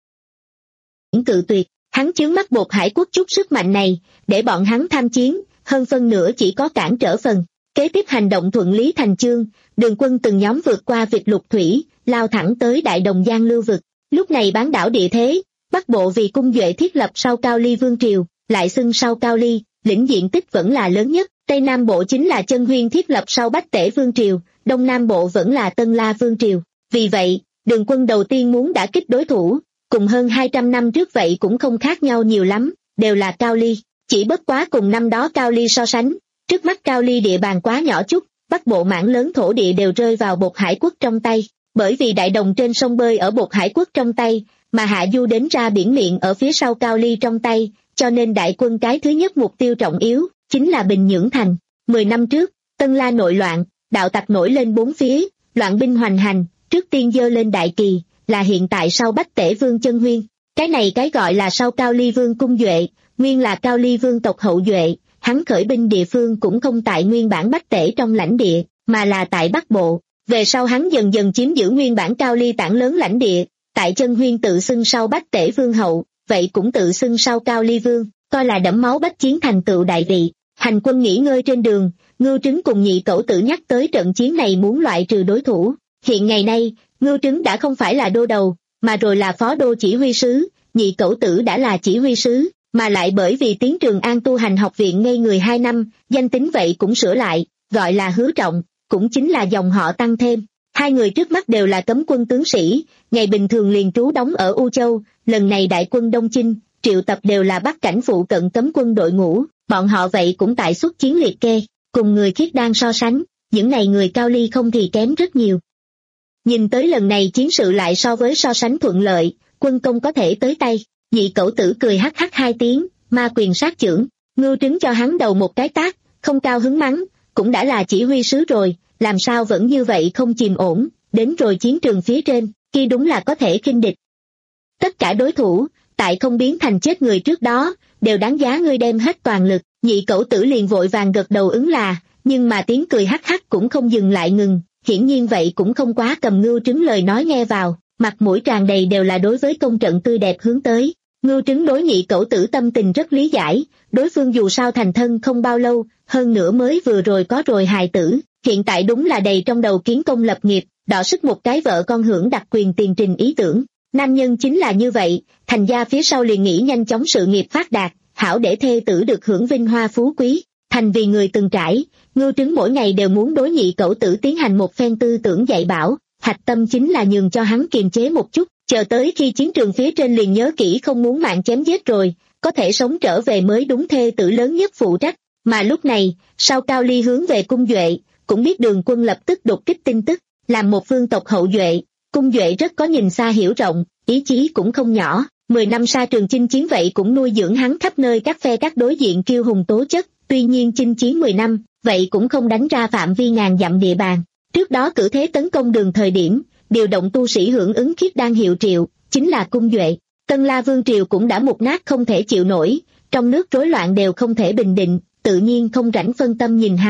Cự tuyệt, hắn chướng mắt Bột Hải quốc chút sức mạnh này, để bọn hắn tham chiến, hơn phân nửa chỉ có cản trở phần. Kế tiếp hành động thuận lý thành chương, đường quân từng nhóm vượt qua việc lục thủy, lao thẳng tới Đại Đồng Giang lưu vực. Lúc này bán đảo địa thế, Bắc Bộ vì cung duệ thiết lập sau Cao Ly Vương Triều, lại xưng sau Cao Ly, lĩnh diện tích vẫn là lớn nhất. Tây Nam Bộ chính là Chân Huyên thiết lập sau Bách Tể Vương Triều, Đông Nam Bộ vẫn là Tân La Vương Triều. Vì vậy, đường quân đầu tiên muốn đả kích đối thủ, cùng hơn hai trăm năm trước vậy cũng không khác nhau nhiều lắm, đều là Cao Ly. Chỉ bất quá cùng năm đó Cao Ly so sánh, trước mắt Cao Ly địa bàn quá nhỏ chút, Bắc Bộ mảng lớn thổ địa đều rơi vào Bột Hải quốc trong tay. Bởi vì đại đồng trên sông bơi ở Bột Hải quốc trong tay, mà hạ du đến ra biển miệng ở phía sau Cao Ly trong tay, cho nên đại quân cái thứ nhất mục tiêu trọng yếu, chính là Bình Nhưỡng thành. Mười năm trước, Tân La nội loạn, đạo tặc nổi lên bốn phía, loạn binh hoành hành, trước tiên giơ lên đại kỳ, là hiện tại sau Bách Tể Vương Chân Huyên. Cái này cái gọi là sau Cao Ly Vương cung duệ, nguyên là Cao Ly Vương tộc hậu duệ, hắn khởi binh địa phương cũng không tại nguyên bản Bách Tể trong lãnh địa, mà là tại Bắc Bộ. Về sau hắn dần dần chiếm giữ nguyên bản Cao Ly tảng lớn lãnh địa, tại Chân Huyên tự xưng sau Bách Tể Vương hậu, vậy cũng tự xưng sau Cao Ly Vương, coi là đẫm máu bách chiến thành tựu đại vị. Hành quân nghỉ ngơi trên đường, Ngưu Trứng cùng Nhị Cẩu Tử nhắc tới trận chiến này muốn loại trừ đối thủ. Hiện ngày nay, Ngưu Trứng đã không phải là đô đầu, mà rồi là phó đô chỉ huy sứ, Nhị Cẩu Tử đã là chỉ huy sứ, mà lại bởi vì tiến Trường An tu hành học viện ngây người hai năm, danh tính vậy cũng sửa lại, gọi là Hứa Trọng, cũng chính là dòng họ tăng thêm. Hai người trước mắt đều là cấm quân tướng sĩ, ngày bình thường liền trú đóng ở U Châu, lần này đại quân Đông Chinh, triệu tập đều là Bắc cảnh phụ cận cấm quân đội ngũ, bọn họ vậy cũng tại xuất chiến liệt kê, cùng người Khiết Đan so sánh, những này người Cao Ly không thì kém rất nhiều. Nhìn tới lần này chiến sự lại so với so sánh thuận lợi, quân công có thể tới tay. Nhị Cẩu Tử cười hắc hắc hai tiếng, ma quyền sát chưởng, Ngưu Trứng cho hắn đầu một cái tát, không cao hứng mắng, cũng đã là chỉ huy sứ rồi, làm sao vẫn như vậy không chìm ổn, đến rồi chiến trường phía trên, kia đúng là có thể khinh địch. Tất cả đối thủ, tại không biến thành chết người trước đó, đều đáng giá ngươi đem hết toàn lực. Nhị Cẩu Tử liền vội vàng gật đầu ứng là, nhưng mà tiếng cười hắc hắc cũng không dừng lại ngừng, hiển nhiên vậy cũng không quá cầm Ngưu Trứng lời nói nghe vào, mặt mũi tràn đầy đều là đối với công trận tươi đẹp hướng tới. Ngưu Trứng đối Nhị Cẩu Tử tâm tình rất lý giải, đối phương dù sao thành thân không bao lâu, hơn nữa mới vừa rồi có rồi hài tử, hiện tại đúng là đầy trong đầu kiến công lập nghiệp, đọ sức một cái vợ con hưởng đặc quyền tiền trình ý tưởng. Nam nhân chính là như vậy, thành gia phía sau liền nghĩ nhanh chóng sự nghiệp phát đạt, hảo để thê tử được hưởng vinh hoa phú quý. Thành vì người từng trải, Ngưu Trứng mỗi ngày đều muốn đối Nhị Cẩu Tử tiến hành một phen tư tưởng dạy bảo, hạch tâm chính là nhường cho hắn kiềm chế một chút, chờ tới khi chiến trường phía trên liền nhớ kỹ không muốn mạng chém giết rồi, có thể sống trở về mới đúng thê tử lớn nhất phụ trách. Mà lúc này, sau Cao Ly hướng về cung duệ, cũng biết đường quân lập tức đột kích tin tức, làm một vương tộc hậu duệ, cung duệ rất có nhìn xa hiểu rộng, ý chí cũng không nhỏ, mười năm xa trường chinh chiến vậy cũng nuôi dưỡng hắn khắp nơi các phe các đối diện kiêu hùng tố chất, tuy nhiên chinh chiến mười năm, vậy cũng không đánh ra phạm vi ngàn dặm địa bàn. Trước đó cử thế tấn công đường thời điểm, điều động tu sĩ hưởng ứng Khiết Đan hiệu triệu, chính là cung duệ. Tân La Vương Triều cũng đã mục nát không thể chịu nổi, trong nước rối loạn đều không thể bình định, tự nhiên không rảnh phân tâm nhìn hắn.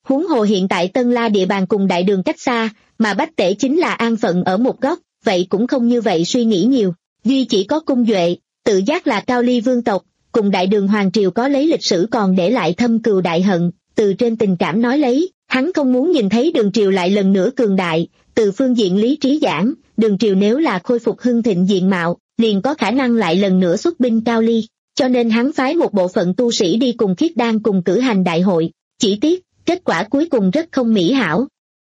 Huống hồ hiện tại Tân La địa bàn cùng đại đường cách xa, mà Bách Tể chính là an phận ở một góc, vậy cũng không như vậy suy nghĩ nhiều. Duy chỉ có Cung Duệ, tự giác là Cao Ly vương tộc, cùng đại đường hoàng triều có lấy lịch sử còn để lại thâm cừu đại hận, từ trên tình cảm nói lấy, hắn không muốn nhìn thấy đường triều lại lần nữa cường đại. Từ phương diện lý trí giảng, đường triều nếu là khôi phục hưng thịnh diện mạo, liền có khả năng lại lần nữa xuất binh Cao Ly, cho nên hắn phái một bộ phận tu sĩ đi cùng Khiết Đan cùng cử hành đại hội, chỉ tiếc, kết quả cuối cùng rất không mỹ hảo.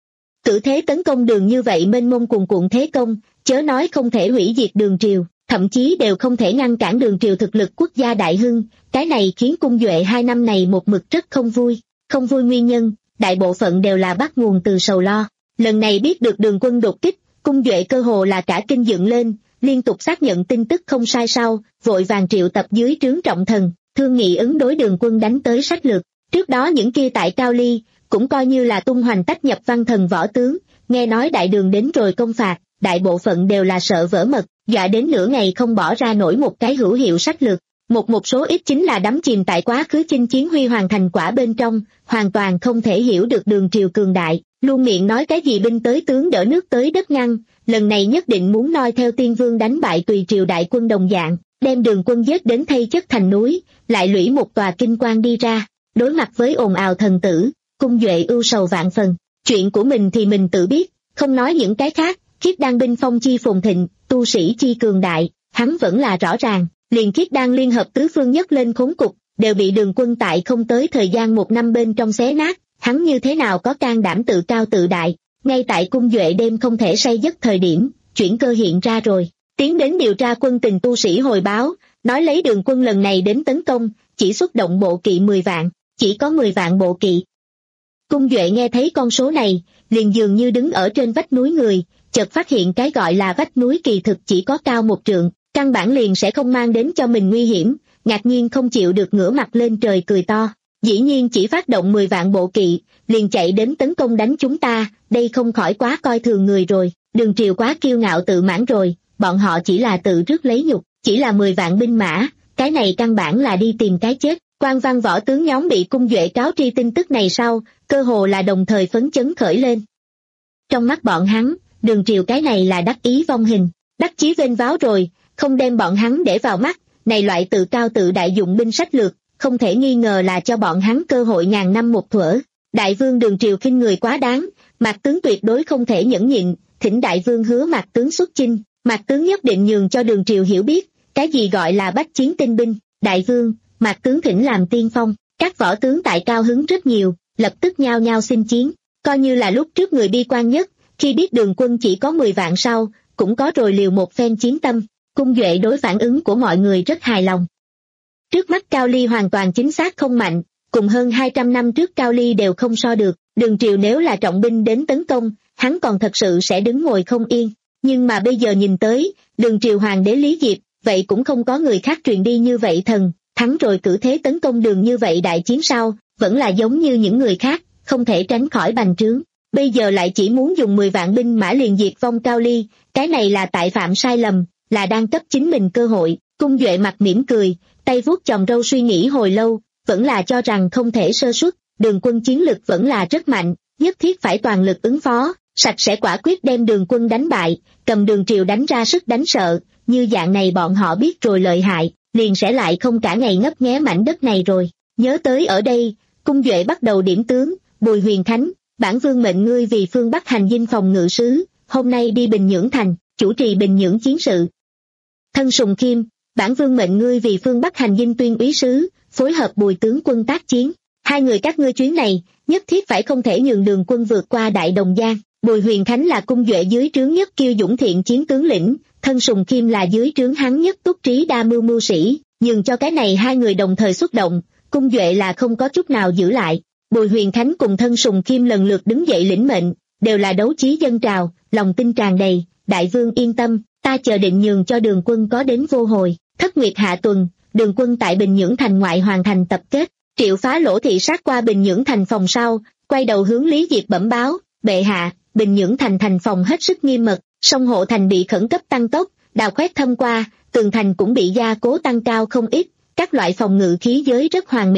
Cử thế tấn công đường như vậy mênh mông cuồn cuộn thế công, chớ nói không thể hủy diệt đường triều, thậm chí đều không thể ngăn cản đường triều thực lực quốc gia đại hưng, cái này khiến Cung Duệ hai năm này một mực rất không vui, không vui nguyên nhân, đại bộ phận đều là bắt nguồn từ sầu lo. Lần này biết được đường quân đột kích, Cung Duệ cơ hồ là cả kinh dựng lên, liên tục xác nhận tin tức không sai sau, vội vàng triệu tập dưới trướng trọng thần, thương nghị ứng đối đường quân đánh tới sách lược. Trước đó những kia tại Cao Ly, cũng coi như là tung hoành tách nhập văn thần võ tướng, nghe nói đại đường đến rồi công phạt, đại bộ phận đều là sợ vỡ mật, dọa đến nửa ngày không bỏ ra nổi một cái hữu hiệu sách lược. Một một số ít chính là đắm chìm tại quá khứ chinh chiến huy hoàng thành quả bên trong, hoàn toàn không thể hiểu được đường triều cường đại, luôn miệng nói cái gì binh tới tướng đỡ nước tới đất ngăn, lần này nhất định muốn noi theo tiên vương đánh bại tùy triều đại quân đồng dạng, đem đường quân giết đến thay chất thành núi, lại lũy một tòa kinh quan đi ra. Đối mặt với ồn ào thần tử, Cung Duệ ưu sầu vạn phần, chuyện của mình thì mình tự biết, không nói những cái khác, Khiết Đan binh phong chi phồn thịnh, tu sĩ chi cường đại, hắn vẫn là rõ ràng, liền Khiết Đan liên hợp tứ phương nhất lên khốn cục, đều bị đường quân tại không tới thời gian một năm bên trong xé nát, hắn như thế nào có can đảm tự cao tự đại. Ngay tại Cung Duệ đêm không thể say giấc thời điểm, chuyển cơ hiện ra rồi, tiến đến điều tra quân tình tu sĩ hồi báo, nói lấy đường quân lần này đến tấn công, chỉ xuất động bộ kỵ mười vạn, chỉ có mười vạn bộ kỵ. Cung Duệ nghe thấy con số này, liền dường như đứng ở trên vách núi người, chợt phát hiện cái gọi là vách núi kỳ thực chỉ có cao một trượng, căn bản liền sẽ không mang đến cho mình nguy hiểm, ngạc nhiên không chịu được ngửa mặt lên trời cười to. Dĩ nhiên chỉ phát động mười vạn bộ kỵ, liền chạy đến tấn công đánh chúng ta, đây không khỏi quá coi thường người rồi, đường triều quá kiêu ngạo tự mãn rồi, bọn họ chỉ là tự rước lấy nhục, chỉ là mười vạn binh mã, cái này căn bản là đi tìm cái chết. Quan văn võ tướng nhóm bị Cung Duệ cáo tri tin tức này sau, cơ hồ là đồng thời phấn chấn khởi lên. Trong mắt bọn hắn, đường triều cái này là đắc ý vong hình, đắc chí vênh váo rồi, không đem bọn hắn để vào mắt, này loại tự cao tự đại dụng binh sách lược, không thể nghi ngờ là cho bọn hắn cơ hội ngàn năm một thuở. Đại vương đường triều khinh người quá đáng, Mạc tướng tuyệt đối không thể nhẫn nhịn, thỉnh đại vương hứa Mạc tướng xuất chinh, Mạc tướng nhất định nhường cho đường triều hiểu biết, cái gì gọi là bách chiến tinh binh. Đại vương, Mạc tướng thỉnh làm tiên phong. Các võ tướng tại cao hứng rất nhiều, lập tức nhao nhao xin chiến, coi như là lúc trước người bi quan nhất, khi biết đường quân chỉ có mười vạn sau, cũng có rồi liều một phen chiến tâm. Cung Duệ đối phản ứng của mọi người rất hài lòng. Trước mắt Cao Ly hoàn toàn chính xác không mạnh, cùng hơn hai trăm năm trước Cao Ly đều không so được, đường triều nếu là trọng binh đến tấn công, hắn còn thật sự sẽ đứng ngồi không yên, nhưng mà bây giờ nhìn tới, đường triều hoàng đế Lý Diệp, vậy cũng không có người khác truyền đi như vậy thần, thắng rồi cử thế tấn công đường như vậy đại chiến sau, vẫn là giống như những người khác, không thể tránh khỏi bành trướng, bây giờ lại chỉ muốn dùng mười vạn binh mã liền diệt vong Cao Ly, cái này là tại phạm sai lầm, là đang cấp chính mình cơ hội. Cung Duệ mặt mỉm cười, tay vuốt chòm râu suy nghĩ hồi lâu, vẫn là cho rằng không thể sơ suất, đường quân chiến lực vẫn là rất mạnh, nhất thiết phải toàn lực ứng phó, sạch sẽ quả quyết đem đường quân đánh bại, cầm đường triều đánh ra sức đánh sợ, như dạng này bọn họ biết rồi lợi hại, liền sẽ lại không cả ngày ngấp nghé mảnh đất này rồi. Nhớ tới ở đây, Cung Duệ bắt đầu điểm tướng, Bùi Huyền Khánh, bản vương mệnh ngươi vì phương Bắc hành dinh phòng ngự sứ, hôm nay đi Bình Nhưỡng thành, chủ trì Bình Nhưỡng chiến sự. Thân Sùng Khiêm, bản vương mệnh ngươi vì phương Bắc hành dinh tuyên úy sứ, phối hợp Bùi tướng quân tác chiến. Hai người các ngươi chuyến này, nhất thiết phải không thể nhường đường quân vượt qua Đại Đồng Giang. Bùi Huyền Khánh là Cung Duệ dưới trướng nhất kiêu dũng thiện chiến tướng lĩnh, Thân Sùng Khiêm là dưới trướng hắn nhất túc trí đa mưu mưu sĩ, nhường cho cái này hai người đồng thời xuất động, Cung Duệ là không có chút nào giữ lại. Bùi Huyền Khánh cùng Thân Sùng Khiêm lần lượt đứng dậy lĩnh mệnh, đều là đấu chí dân trào, lòng tin tràn đầy, đại vương yên tâm, ta chờ định nhường cho đường quân có đến vô hồi. Thất nguyệt hạ tuần, đường quân tại Bình Nhưỡng thành ngoại hoàn thành tập kết, Triệu Phá Lỗ thị sát qua Bình Nhưỡng thành phòng sau, quay đầu hướng Lý Diệp bẩm báo, bệ hạ, Bình Nhưỡng thành thành phòng hết sức nghiêm mật, sông hộ thành bị khẩn cấp tăng tốc, đào khoét thâm qua, tường thành cũng bị gia cố tăng cao không ít, các loại phòng ngự khí giới rất hoàn mỹ,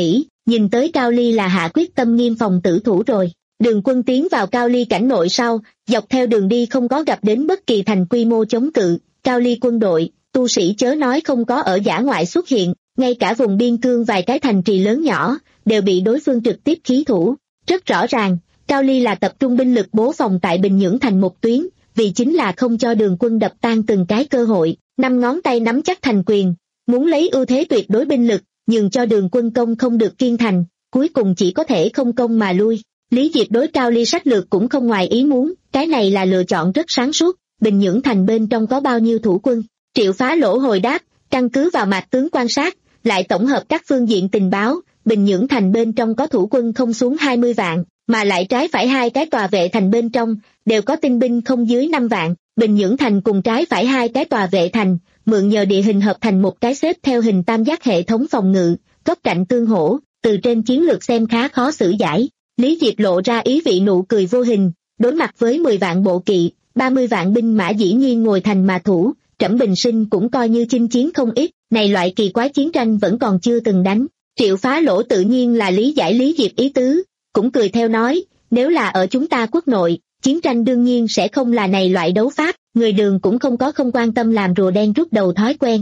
nhìn tới Cao Ly là hạ quyết tâm nghiêm phòng tử thủ rồi. Đường quân tiến vào Cao Ly cảnh nội sau, dọc theo đường đi không có gặp đến bất kỳ thành quy mô chống cự, Cao Ly quân đội, tu sĩ chớ nói không có ở dã ngoại xuất hiện, ngay cả vùng biên cương vài cái thành trì lớn nhỏ, đều bị đối phương trực tiếp khí thủ. Rất rõ ràng, Cao Ly là tập trung binh lực bố phòng tại Bình Nhưỡng thành một tuyến, vì chính là không cho đường quân đập tan từng cái cơ hội, năm ngón tay nắm chắc thành quyền, muốn lấy ưu thế tuyệt đối binh lực, nhường cho đường quân công không được kiên thành, cuối cùng chỉ có thể không công mà lui. Lý Diệp đối Cao Ly sách lược cũng không ngoài ý muốn, cái này là lựa chọn rất sáng suốt. Bình Nhưỡng thành bên trong có bao nhiêu thủ quân? Triệu Phá Lỗ hồi đáp, căn cứ vào mạc tướng quan sát, lại tổng hợp các phương diện tình báo, Bình Nhưỡng thành bên trong có thủ quân không xuống hai mươi vạn, mà lại trái phải hai cái tòa vệ thành bên trong, đều có tinh binh không dưới năm vạn. Bình Nhưỡng thành cùng trái phải hai cái tòa vệ thành, mượn nhờ địa hình hợp thành một cái xếp theo hình tam giác hệ thống phòng ngự, góc cạnh tương hỗ, từ trên chiến lược xem khá khó xử giải. Lý Diệp lộ ra ý vị nụ cười vô hình, đối mặt với mười vạn bộ kỵ, ba mươi vạn binh mã dĩ nhiên ngồi thành mà thủ, Trẫm Bình Sinh cũng coi như chinh chiến không ít, này loại kỳ quái chiến tranh vẫn còn chưa từng đánh. Triệu Phá Lỗ tự nhiên là lý giải Lý Diệp ý tứ, cũng cười theo nói, nếu là ở chúng ta quốc nội, chiến tranh đương nhiên sẽ không là này loại đấu pháp, người Đường cũng không có không quan tâm làm rùa đen rút đầu thói quen.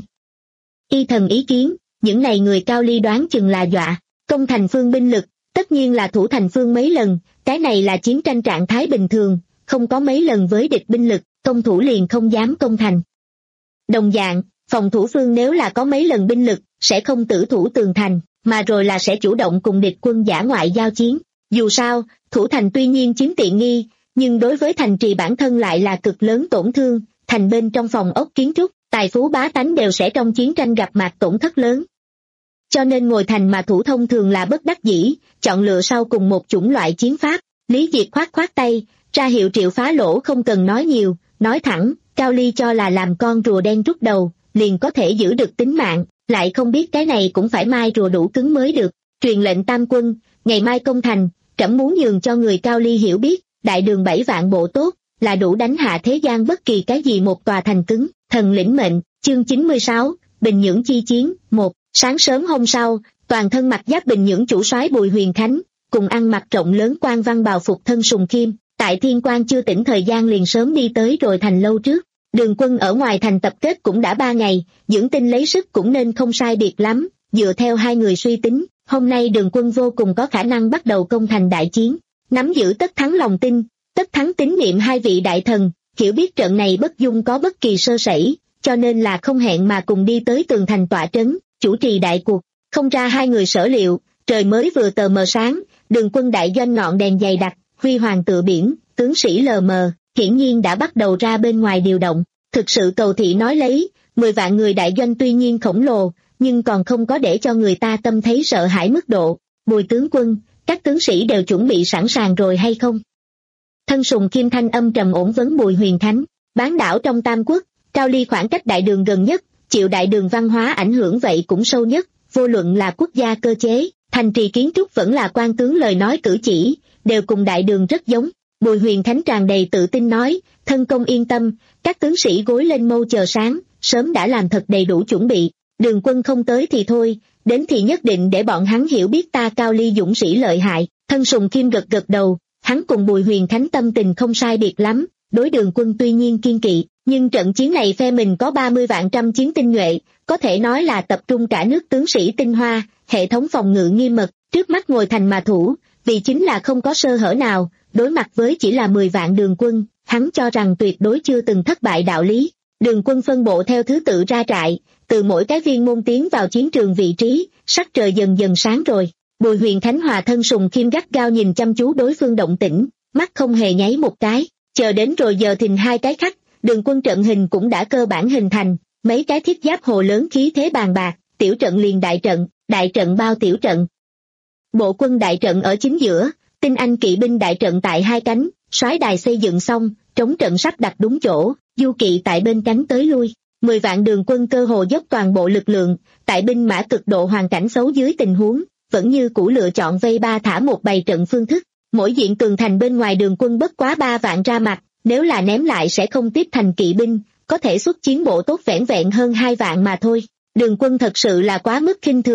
Y thần ý kiến, những này người Cao Ly đoán chừng là dọa, công thành phương binh lực, tất nhiên là thủ thành phương mấy lần, cái này là chiến tranh trạng thái bình thường, không có mấy lần với địch binh lực, công thủ liền không dám công thành. Đồng dạng, phòng thủ phương nếu là có mấy lần binh lực, sẽ không tử thủ tường thành, mà rồi là sẽ chủ động cùng địch quân dã ngoại giao chiến. Dù sao, thủ thành tuy nhiên chiếm tiện nghi, nhưng đối với thành trì bản thân lại là cực lớn tổn thương, thành bên trong phòng ốc kiến trúc, tài phú bá tánh đều sẽ trong chiến tranh gặp mặt tổn thất lớn. Cho nên ngồi thành mà thủ thông thường là bất đắc dĩ, chọn lựa sau cùng một chủng loại chiến pháp. Lý Diệp khoát khoát tay, ra hiệu Triệu Phá Lỗ không cần nói nhiều, nói thẳng, Cao Ly cho là làm con rùa đen rút đầu, liền có thể giữ được tính mạng, lại không biết cái này cũng phải mai rùa đủ cứng mới được. Truyền lệnh tam quân, ngày mai công thành, trẫm muốn nhường cho người Cao Ly hiểu biết, đại đường bảy vạn bộ tốt, là đủ đánh hạ thế gian bất kỳ cái gì một tòa thành cứng. Thần lĩnh mệnh, chương chín mươi sáu, Bình Nhưỡng chi chiến. Một. Sáng sớm hôm sau, toàn thân mặc giáp Bình Nhưỡng chủ soái Bùi Huyền Khánh, cùng ăn mặc rộng lớn quan văn bào phục thân sùng khiêm, tại Thiên Quan chưa tỉnh thời gian liền sớm đi tới rồi thành lâu trước. Đường quân ở ngoài thành tập kết cũng đã ba ngày, dưỡng tinh lấy sức cũng nên không sai biệt lắm, dựa theo hai người suy tính, hôm nay đường quân vô cùng có khả năng bắt đầu công thành đại chiến. Nắm giữ tất thắng lòng tin, tất thắng tín niệm hai vị đại thần, hiểu biết trận này bất dung có bất kỳ sơ sẩy, cho nên là không hẹn mà cùng đi tới tường thành tọa trấn, chủ trì đại cuộc. Không ra hai người sở liệu, trời mới vừa tờ mờ sáng, đường quân đại doanh ngọn đèn dày đặc, huy hoàng tựa biển, tướng sĩ lờ mờ, hiển nhiên đã bắt đầu ra bên ngoài điều động. Thực sự cầu thị nói lấy, mười vạn người đại doanh tuy nhiên khổng lồ, nhưng còn không có để cho người ta tâm thấy sợ hãi mức độ. Bùi tướng quân, các tướng sĩ đều chuẩn bị sẵn sàng rồi hay không? Thân sùng khiêm thanh âm trầm ổn vấn Bùi Huyền Khánh. Bán đảo trong Tam Quốc, Cao Ly khoảng cách đại đường gần nhất, chịu đại đường văn hóa ảnh hưởng vậy cũng sâu nhất, vô luận là quốc gia cơ chế, thành trì kiến trúc vẫn là quan tướng lời nói cử chỉ, đều cùng đại đường rất giống. Bùi Huyền Khánh tràn đầy tự tin nói, thân công yên tâm, các tướng sĩ gối lên mâu chờ sáng, sớm đã làm thật đầy đủ chuẩn bị, đường quân không tới thì thôi, đến thì nhất định để bọn hắn hiểu biết ta Cao Ly dũng sĩ lợi hại. Thân sùng khiêm gật gật đầu, hắn cùng Bùi Huyền Khánh tâm tình không sai biệt lắm, đối đường quân tuy nhiên kiên kỵ, nhưng trận chiến này phe mình có ba mươi vạn trăm chiến tinh nhuệ, có thể nói là tập trung cả nước tướng sĩ tinh hoa, hệ thống phòng ngự nghiêm mật, trước mắt ngồi thành mà thủ, vì chính là không có sơ hở nào, đối mặt với chỉ là mười vạn đường quân, hắn cho rằng tuyệt đối chưa từng thất bại đạo lý. Đường quân phân bộ theo thứ tự ra trại, từ mỗi cái viên môn tiến vào chiến trường vị trí, sắc trời dần dần sáng rồi. Bùi Huyền Khánh hòa thân sùng khiêm gắt gao nhìn chăm chú đối phương động tĩnh, mắt không hề nháy một cái, chờ đến rồi giờ thìn hai cái khắc, đường quân trận hình cũng đã cơ bản hình thành, mấy cái thiết giáp hồ lớn khí thế bàn bạc, tiểu trận liền đại trận, đại trận bao tiểu trận. Bộ quân đại trận ở chính giữa, tinh anh kỵ binh đại trận tại hai cánh, soái đài xây dựng xong, trống trận sắp đặt đúng chỗ, du kỵ tại bên cánh tới lui. Mười vạn đường quân cơ hồ dốc toàn bộ lực lượng, tại binh mã cực độ hoàn cảnh xấu dưới tình huống, vẫn như cũ lựa chọn vây ba thả một bày trận phương thức. Mỗi diện tường thành bên ngoài đường quân bất quá ba vạn ra mặt, nếu là ném lại sẽ không tiếp thành kỵ binh, có thể xuất chiến bộ tốt vẻn vẹn hơn hai vạn mà thôi. Đường quân thật sự là quá mức khinh thường,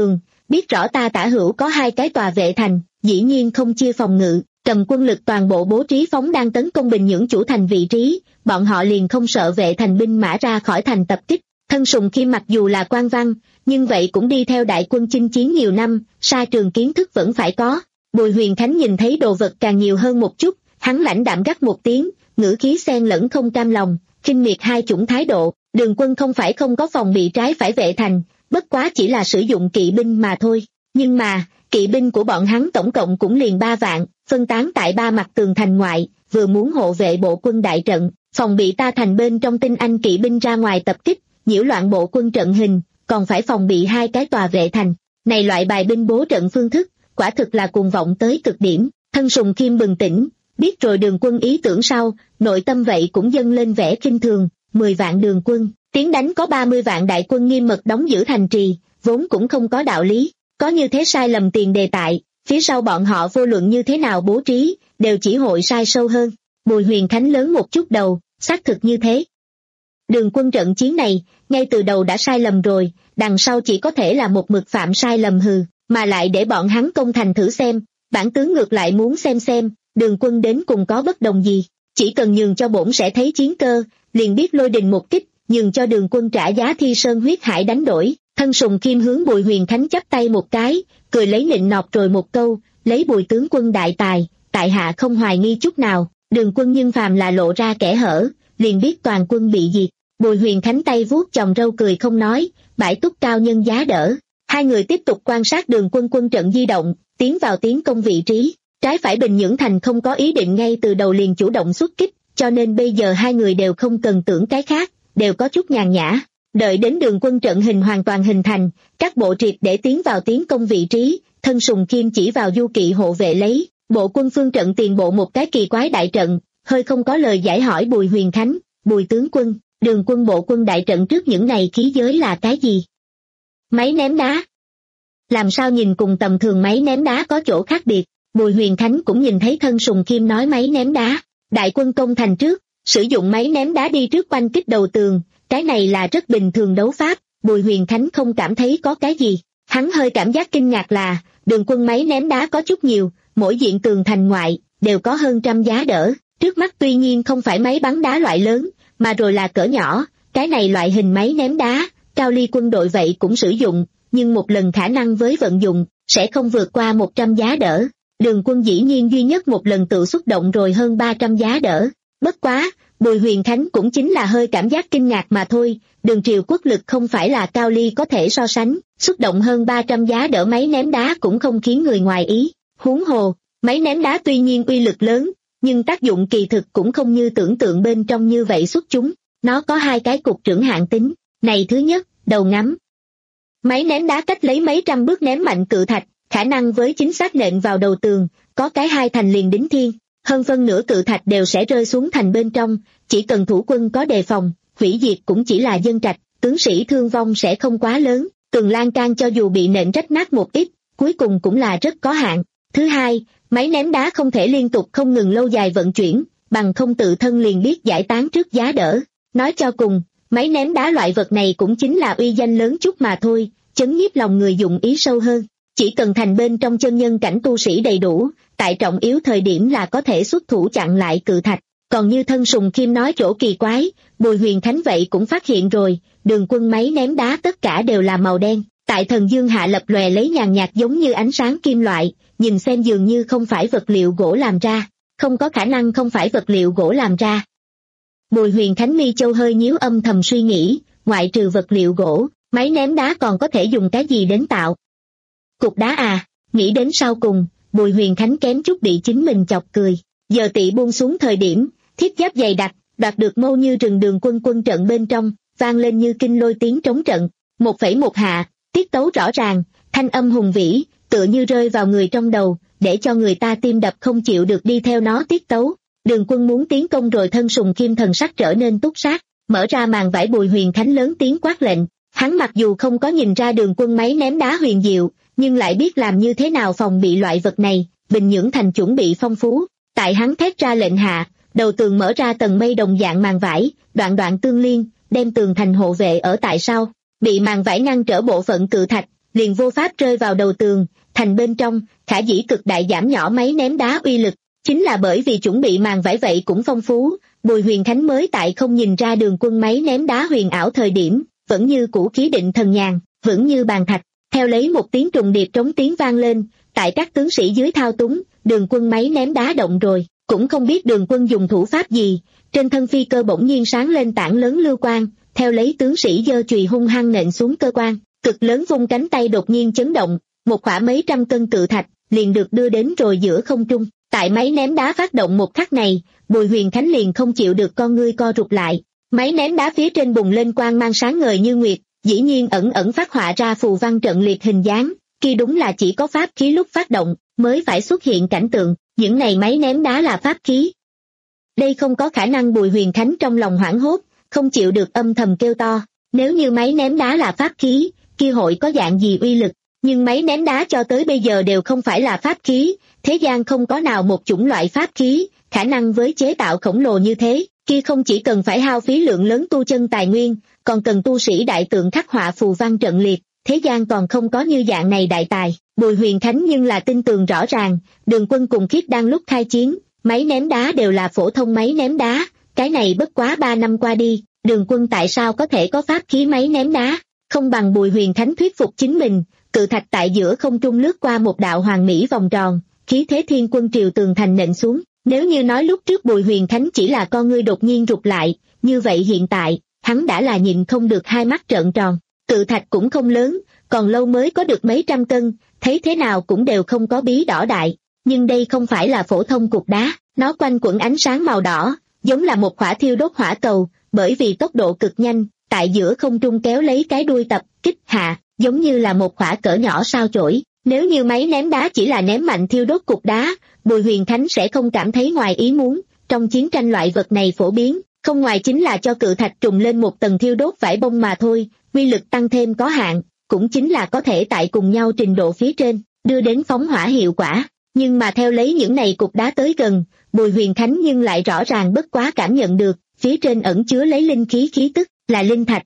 biết rõ ta tả hữu có hai cái tòa vệ thành, dĩ nhiên không chia phòng ngự, cầm quân lực toàn bộ bố trí phóng đang tấn công Bình Nhưỡng chủ thành vị trí, bọn họ liền không sợ vệ thành binh mã ra khỏi thành tập kích. Thân Sùng Khiêm mặc dù là quan văn, nhưng vậy cũng đi theo đại quân chinh chiến nhiều năm, sa trường kiến thức vẫn phải có. Bùi Huyền Khánh nhìn thấy đồ vật càng nhiều hơn một chút, hắn lãnh đạm gắt một tiếng, ngữ khí xen lẫn không cam lòng, khinh miệt hai chủng thái độ. Đường quân không phải không có phòng bị trái phải vệ thành, bất quá chỉ là sử dụng kỵ binh mà thôi. Nhưng mà, kỵ binh của bọn hắn tổng cộng cũng liền ba vạn, phân tán tại ba mặt tường thành ngoại, vừa muốn hộ vệ bộ quân đại trận, phòng bị ta thành bên trong tinh anh kỵ binh ra ngoài tập kích, nhiễu loạn bộ quân trận hình, còn phải phòng bị hai cái tòa vệ thành. Này loại bài binh bố trận phương thức, quả thực là cuồng vọng tới cực điểm. Thân Sùng Khiêm bừng tỉnh, biết rồi đường quân ý tưởng sau, nội tâm vậy cũng dâng lên vẻ khinh thường. Mười vạn đường quân, tiến đánh có ba mươi vạn đại quân nghiêm mật đóng giữ thành trì, vốn cũng không có đạo lý. Có như thế sai lầm tiền đề tại, phía sau bọn họ vô luận như thế nào bố trí, đều chỉ hội sai sâu hơn. Bùi Huyền Khánh lớn một chút đầu, xác thực như thế. Đường quân trận chiến này, ngay từ đầu đã sai lầm rồi, đằng sau chỉ có thể là một mực phạm sai lầm hừ, mà lại để bọn hắn công thành thử xem, bản tướng ngược lại muốn xem xem, đường quân đến cùng có bất đồng gì, chỉ cần nhường cho bổn sẽ thấy chiến cơ, liền biết lôi đình một kích, nhường cho đường quân trả giá thi sơn huyết hải đánh đổi. Thân Sùng Khiêm hướng Bùi Huyền Khánh chắp tay một cái, cười lấy nịnh nọt rồi một câu, lấy Bùi tướng quân đại tài, tại hạ không hoài nghi chút nào. Đường quân nhưng phàm là lộ ra kẻ hở, liền biết toàn quân bị diệt. Bùi Huyền Khánh tay vuốt chòm râu cười không nói, bãi túc cao nhân giá đỡ. Hai người tiếp tục quan sát đường quân quân trận di động, tiến vào tiến công vị trí. Trái phải Bình Nhưỡng thành không có ý định ngay từ đầu liền chủ động xuất kích, cho nên bây giờ hai người đều không cần tưởng cái khác, đều có chút nhàn nhã. Đợi đến đường quân trận hình hoàn toàn hình thành, các bộ triệt để tiến vào tiến công vị trí, Thân Sùng Khiêm chỉ vào du kỵ hộ vệ lấy, bộ quân phương trận tiền bộ một cái kỳ quái đại trận, hơi không có lời giải hỏi Bùi Huyền Khánh, Bùi tướng quân, đường quân bộ quân đại trận trước những này khí giới là cái gì? Máy ném đá. Làm sao nhìn cùng tầm thường máy ném đá có chỗ khác biệt? Bùi Huyền Khánh cũng nhìn thấy Thân Sùng Khiêm nói máy ném đá, đại quân công thành trước, sử dụng máy ném đá đi trước quanh kích đầu tường, cái này là rất bình thường đấu pháp. Bùi Huyền Khánh không cảm thấy có cái gì, hắn hơi cảm giác kinh ngạc là, đường quân máy ném đá có chút nhiều, mỗi diện tường thành ngoại, đều có hơn trăm giá đỡ, trước mắt tuy nhiên không phải máy bắn đá loại lớn, mà rồi là cỡ nhỏ, cái này loại hình máy ném đá, Cao Ly quân đội vậy cũng sử dụng, nhưng một lần khả năng với vận dụng, sẽ không vượt qua một trăm giá đỡ. Đường quân dĩ nhiên duy nhất một lần tự xuất động rồi hơn ba trăm giá đỡ. Bất quá, Bùi Huyền Khánh cũng chính là hơi cảm giác kinh ngạc mà thôi, đường triều quốc lực không phải là Cao Ly có thể so sánh, xuất động hơn ba trăm giá đỡ máy ném đá cũng không khiến người ngoài ý. Huống hồ, máy ném đá tuy nhiên uy lực lớn, nhưng tác dụng kỳ thực cũng không như tưởng tượng bên trong như vậy xuất chúng, nó có hai cái cục trưởng hạn tính, này thứ nhất, đầu ngắm. Máy ném đá cách lấy mấy trăm bước ném mạnh cự thạch, khả năng với chính xác nện vào đầu tường, có cái hai thành liền đính thiên, hơn phân nửa cự thạch đều sẽ rơi xuống thành bên trong, chỉ cần thủ quân có đề phòng, hủy diệt cũng chỉ là dân trạch, tướng sĩ thương vong sẽ không quá lớn, tường lan can cho dù bị nện rách nát một ít, cuối cùng cũng là rất có hạn. Thứ hai, máy ném đá không thể liên tục không ngừng lâu dài vận chuyển, bằng không tự thân liền biết giải tán trước giá đỡ. Nói cho cùng, máy ném đá loại vật này cũng chính là uy danh lớn chút mà thôi, chấn nhiếp lòng người dụng ý sâu hơn. Chỉ cần thành bên trong chân nhân cảnh tu sĩ đầy đủ, tại trọng yếu thời điểm là có thể xuất thủ chặn lại cự thạch. Còn như Thân Sùng Khiêm nói chỗ kỳ quái, Bùi Huyền Khánh vậy cũng phát hiện rồi, đường quân máy ném đá tất cả đều là màu đen, tại thần dương hạ lập lòe lấy nhàn nhạt giống như ánh sáng kim loại, nhìn xem dường như không phải vật liệu gỗ làm ra, không có khả năng không phải vật liệu gỗ làm ra. Bùi Huyền Khánh mi châu hơi nhíu âm thầm suy nghĩ, ngoại trừ vật liệu gỗ, máy ném đá còn có thể dùng cái gì đến tạo? Cục đá à, nghĩ đến sau cùng, Bùi Huyền Khánh kém chút bị chính mình chọc cười. Giờ tị buông xuống thời điểm, thiết giáp dày đặc, đoạt được mâu như rừng đường quân quân trận bên trong, vang lên như kinh lôi tiếng trống trận, một phẩy một hạ, tiết tấu rõ ràng, thanh âm hùng vĩ, tựa như rơi vào người trong đầu, để cho người ta tim đập không chịu được đi theo nó tiết tấu. Đường quân muốn tiến công rồi. Thân Sùng Khiêm thần sắc trở nên túc sát, mở ra màn vải. Bùi Huyền Khánh lớn tiếng quát lệnh, hắn mặc dù không có nhìn ra đường quân máy ném đá huyền diệu, nhưng lại biết làm như thế nào phòng bị loại vật này. Bình Nhưỡng thành chuẩn bị phong phú, tại hắn thét ra lệnh hạ, đầu tường mở ra tầng mây đồng dạng màn vải, đoạn đoạn tương liên, đem tường thành hộ vệ ở tại sau, bị màn vải ngăn trở bộ phận cự thạch, liền vô pháp rơi vào đầu tường, thành bên trong, khả dĩ cực đại giảm nhỏ máy ném đá uy lực. Chính là bởi vì chuẩn bị màn vải vậy cũng phong phú, Bùi Huyền Khánh mới tại không nhìn ra Đường Quân máy ném đá huyền ảo thời điểm, vẫn như cũ khí định thần nhàn, vững như bàn thạch. Theo lấy một tiếng trùng điệp trống tiếng vang lên, tại các tướng sĩ dưới thao túng, Đường Quân máy ném đá động rồi, cũng không biết Đường Quân dùng thủ pháp gì, trên thân phi cơ bỗng nhiên sáng lên tảng lớn lưu quang, theo lấy tướng sĩ giơ chùy hung hăng nện xuống cơ quan, cực lớn vung cánh tay đột nhiên chấn động, một khỏa mấy trăm cân cự thạch liền được đưa đến rồi giữa không trung. Tại máy ném đá phát động một khắc này, Bùi Huyền Khánh liền không chịu được con ngươi co rụt lại. Máy ném đá phía trên bùng lên quang mang sáng ngời như nguyệt, dĩ nhiên ẩn ẩn phát họa ra phù văn trận liệt hình dáng, kia đúng là chỉ có pháp khí lúc phát động mới phải xuất hiện cảnh tượng, những này máy ném đá là pháp khí. Đây không có khả năng. Bùi Huyền Khánh trong lòng hoảng hốt, không chịu được âm thầm kêu to, nếu như máy ném đá là pháp khí, kia hội có dạng gì uy lực, nhưng máy ném đá cho tới bây giờ đều không phải là pháp khí, thế gian không có nào một chủng loại pháp khí, khả năng với chế tạo khổng lồ như thế, kia không chỉ cần phải hao phí lượng lớn tu chân tài nguyên, còn cần tu sĩ đại tượng khắc họa phù văn trận liệt, thế gian còn không có như dạng này đại tài. Bùi Huyền Khánh nhưng là tin tường rõ ràng, Đường Quân cùng Khiết đang lúc khai chiến, máy ném đá đều là phổ thông máy ném đá, cái này bất quá ba năm qua đi, Đường Quân tại sao có thể có pháp khí máy ném đá, không bằng Bùi Huyền Khánh thuyết phục chính mình. Cự thạch tại giữa không trung lướt qua một đạo hoàn mỹ vòng tròn, khí thế thiên quân triều tường thành nện xuống. Nếu như nói lúc trước Bùi Huyền Khánh chỉ là con ngươi đột nhiên rụt lại, như vậy hiện tại, hắn đã là nhìn không được hai mắt trợn tròn. Cự thạch cũng không lớn, còn lâu mới có được mấy trăm cân, thấy thế nào cũng đều không có bí đỏ đại. Nhưng đây không phải là phổ thông cục đá, nó quanh quẩn ánh sáng màu đỏ, giống là một quả thiêu đốt hỏa cầu, bởi vì tốc độ cực nhanh, tại giữa không trung kéo lấy cái đuôi tập kích hạ, giống như là một quả cỡ nhỏ sao chổi. Nếu như máy ném đá chỉ là ném mạnh thiêu đốt cục đá, Bùi Huyền Khánh sẽ không cảm thấy ngoài ý muốn. Trong chiến tranh loại vật này phổ biến, không ngoài chính là cho cự thạch trùng lên một tầng thiêu đốt vải bông mà thôi, uy lực tăng thêm có hạn, cũng chính là có thể tại cùng nhau trình độ phía trên, đưa đến phóng hỏa hiệu quả. Nhưng mà theo lấy những này cục đá tới gần, Bùi Huyền Khánh nhưng lại rõ ràng bất quá cảm nhận được, phía trên ẩn chứa lấy linh khí khí tức, là linh thạch.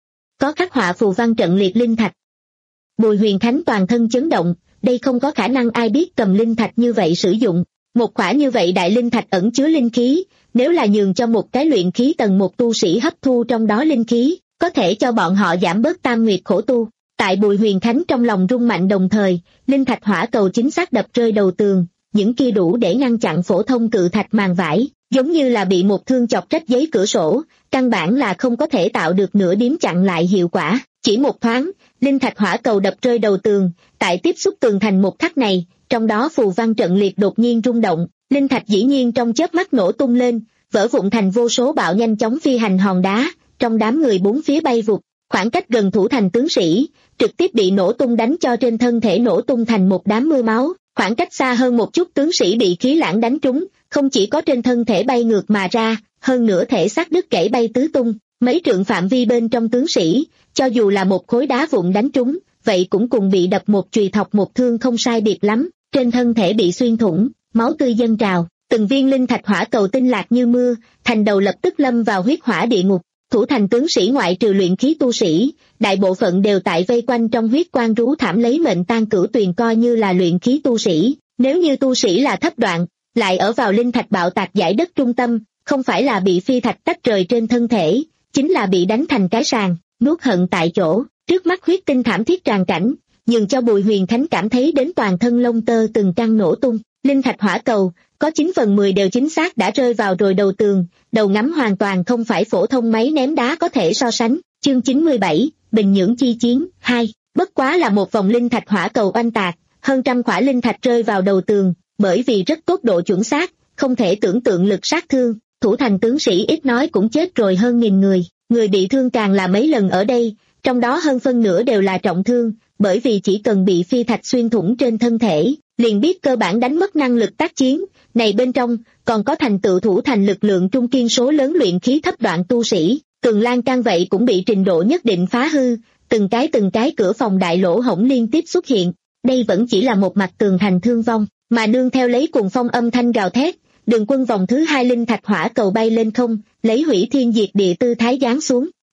Có khắc họa phù văn trận liệt linh thạch. Bùi Huyền Khánh toàn thân chấn động, đây không có khả năng ai biết cầm linh thạch như vậy sử dụng. Một khỏa như vậy đại linh thạch ẩn chứa linh khí, nếu là nhường cho một cái luyện khí tầng một tu sĩ hấp thu trong đó linh khí, có thể cho bọn họ giảm bớt tam nguyệt khổ tu. Tại Bùi Huyền Khánh trong lòng rung mạnh đồng thời, linh thạch hỏa cầu chính xác đập rơi đầu tường, những kia đủ để ngăn chặn phổ thông cự thạch màn vải, giống như là bị một thương chọc rách giấy cửa sổ, căn bản là không có thể tạo được nửa điểm chặn lại hiệu quả. Chỉ một thoáng, linh thạch hỏa cầu đập rơi đầu tường, tại tiếp xúc tường thành một khắc này, trong đó phù văn trận liệt đột nhiên rung động, linh thạch dĩ nhiên trong chớp mắt nổ tung lên, vỡ vụn thành vô số bạo nhanh chóng phi hành hòn đá, trong đám người bốn phía bay vụt, khoảng cách gần thủ thành tướng sĩ, trực tiếp bị nổ tung đánh cho trên thân thể nổ tung thành một đám mưa máu, khoảng cách xa hơn một chút tướng sĩ bị khí lãng đánh trúng, không chỉ có trên thân thể bay ngược mà ra, hơn nữa thể xác đứt gãy bay tứ tung, mấy trượng phạm vi bên trong tướng sĩ, cho dù là một khối đá vụn đánh trúng, vậy cũng cùng bị đập một chùy thọc một thương không sai biệt lắm, trên thân thể bị xuyên thủng, máu tươi dâng trào, từng viên linh thạch hỏa cầu tinh lạc như mưa, thành đầu lập tức lâm vào huyết hỏa địa ngục. Thủ thành tướng sĩ ngoại trừ luyện khí tu sĩ, đại bộ phận đều tại vây quanh trong huyết quang rú thảm lấy mệnh tan cửu tuyền coi như là luyện khí tu sĩ. Nếu như tu sĩ là thấp đoạn, lại ở vào linh thạch bạo tạc giải đất trung tâm, không phải là bị phi thạch tách rời trên thân thể, chính là bị đánh thành cái sàng, nuốt hận tại chỗ. Trước mắt huyết tinh thảm thiết tràn cảnh, nhưng cho Bùi Huyền Khánh cảm thấy đến toàn thân lông tơ từng căng nổ tung. Linh thạch hỏa cầu, có chín phần mười đều chính xác đã rơi vào rồi đầu tường, đầu ngắm hoàn toàn không phải phổ thông máy ném đá có thể so sánh. Chương chín mươi bảy, Bình Nhưỡng chi chiến, hai, bất quá là một vòng linh thạch hỏa cầu oanh tạc, hơn trăm quả linh thạch rơi vào đầu tường, bởi vì rất tốt độ chuẩn xác, không thể tưởng tượng lực sát thương, thủ thành tướng sĩ ít nói cũng chết rồi hơn nghìn người, người bị thương càng là mấy lần ở đây, trong đó hơn phân nửa đều là trọng thương, bởi vì chỉ cần bị phi thạch xuyên thủng trên thân thể, liền biết cơ bản đánh mất năng lực tác chiến, này bên trong, còn có thành tựu thủ thành lực lượng trung kiên số lớn luyện khí thấp đoạn tu sĩ, tường lan can vậy cũng bị trình độ nhất định phá hư, từng cái từng cái cửa phòng đại lỗ hổng liên tiếp xuất hiện, đây vẫn chỉ là một mặt tường thành thương vong, mà nương theo lấy cuồng phong âm thanh gào thét, Đường Quân vòng thứ hai linh thạch hỏa cầu bay lên không, lấy hủy thiên diệt địa tư thái giáng xuống,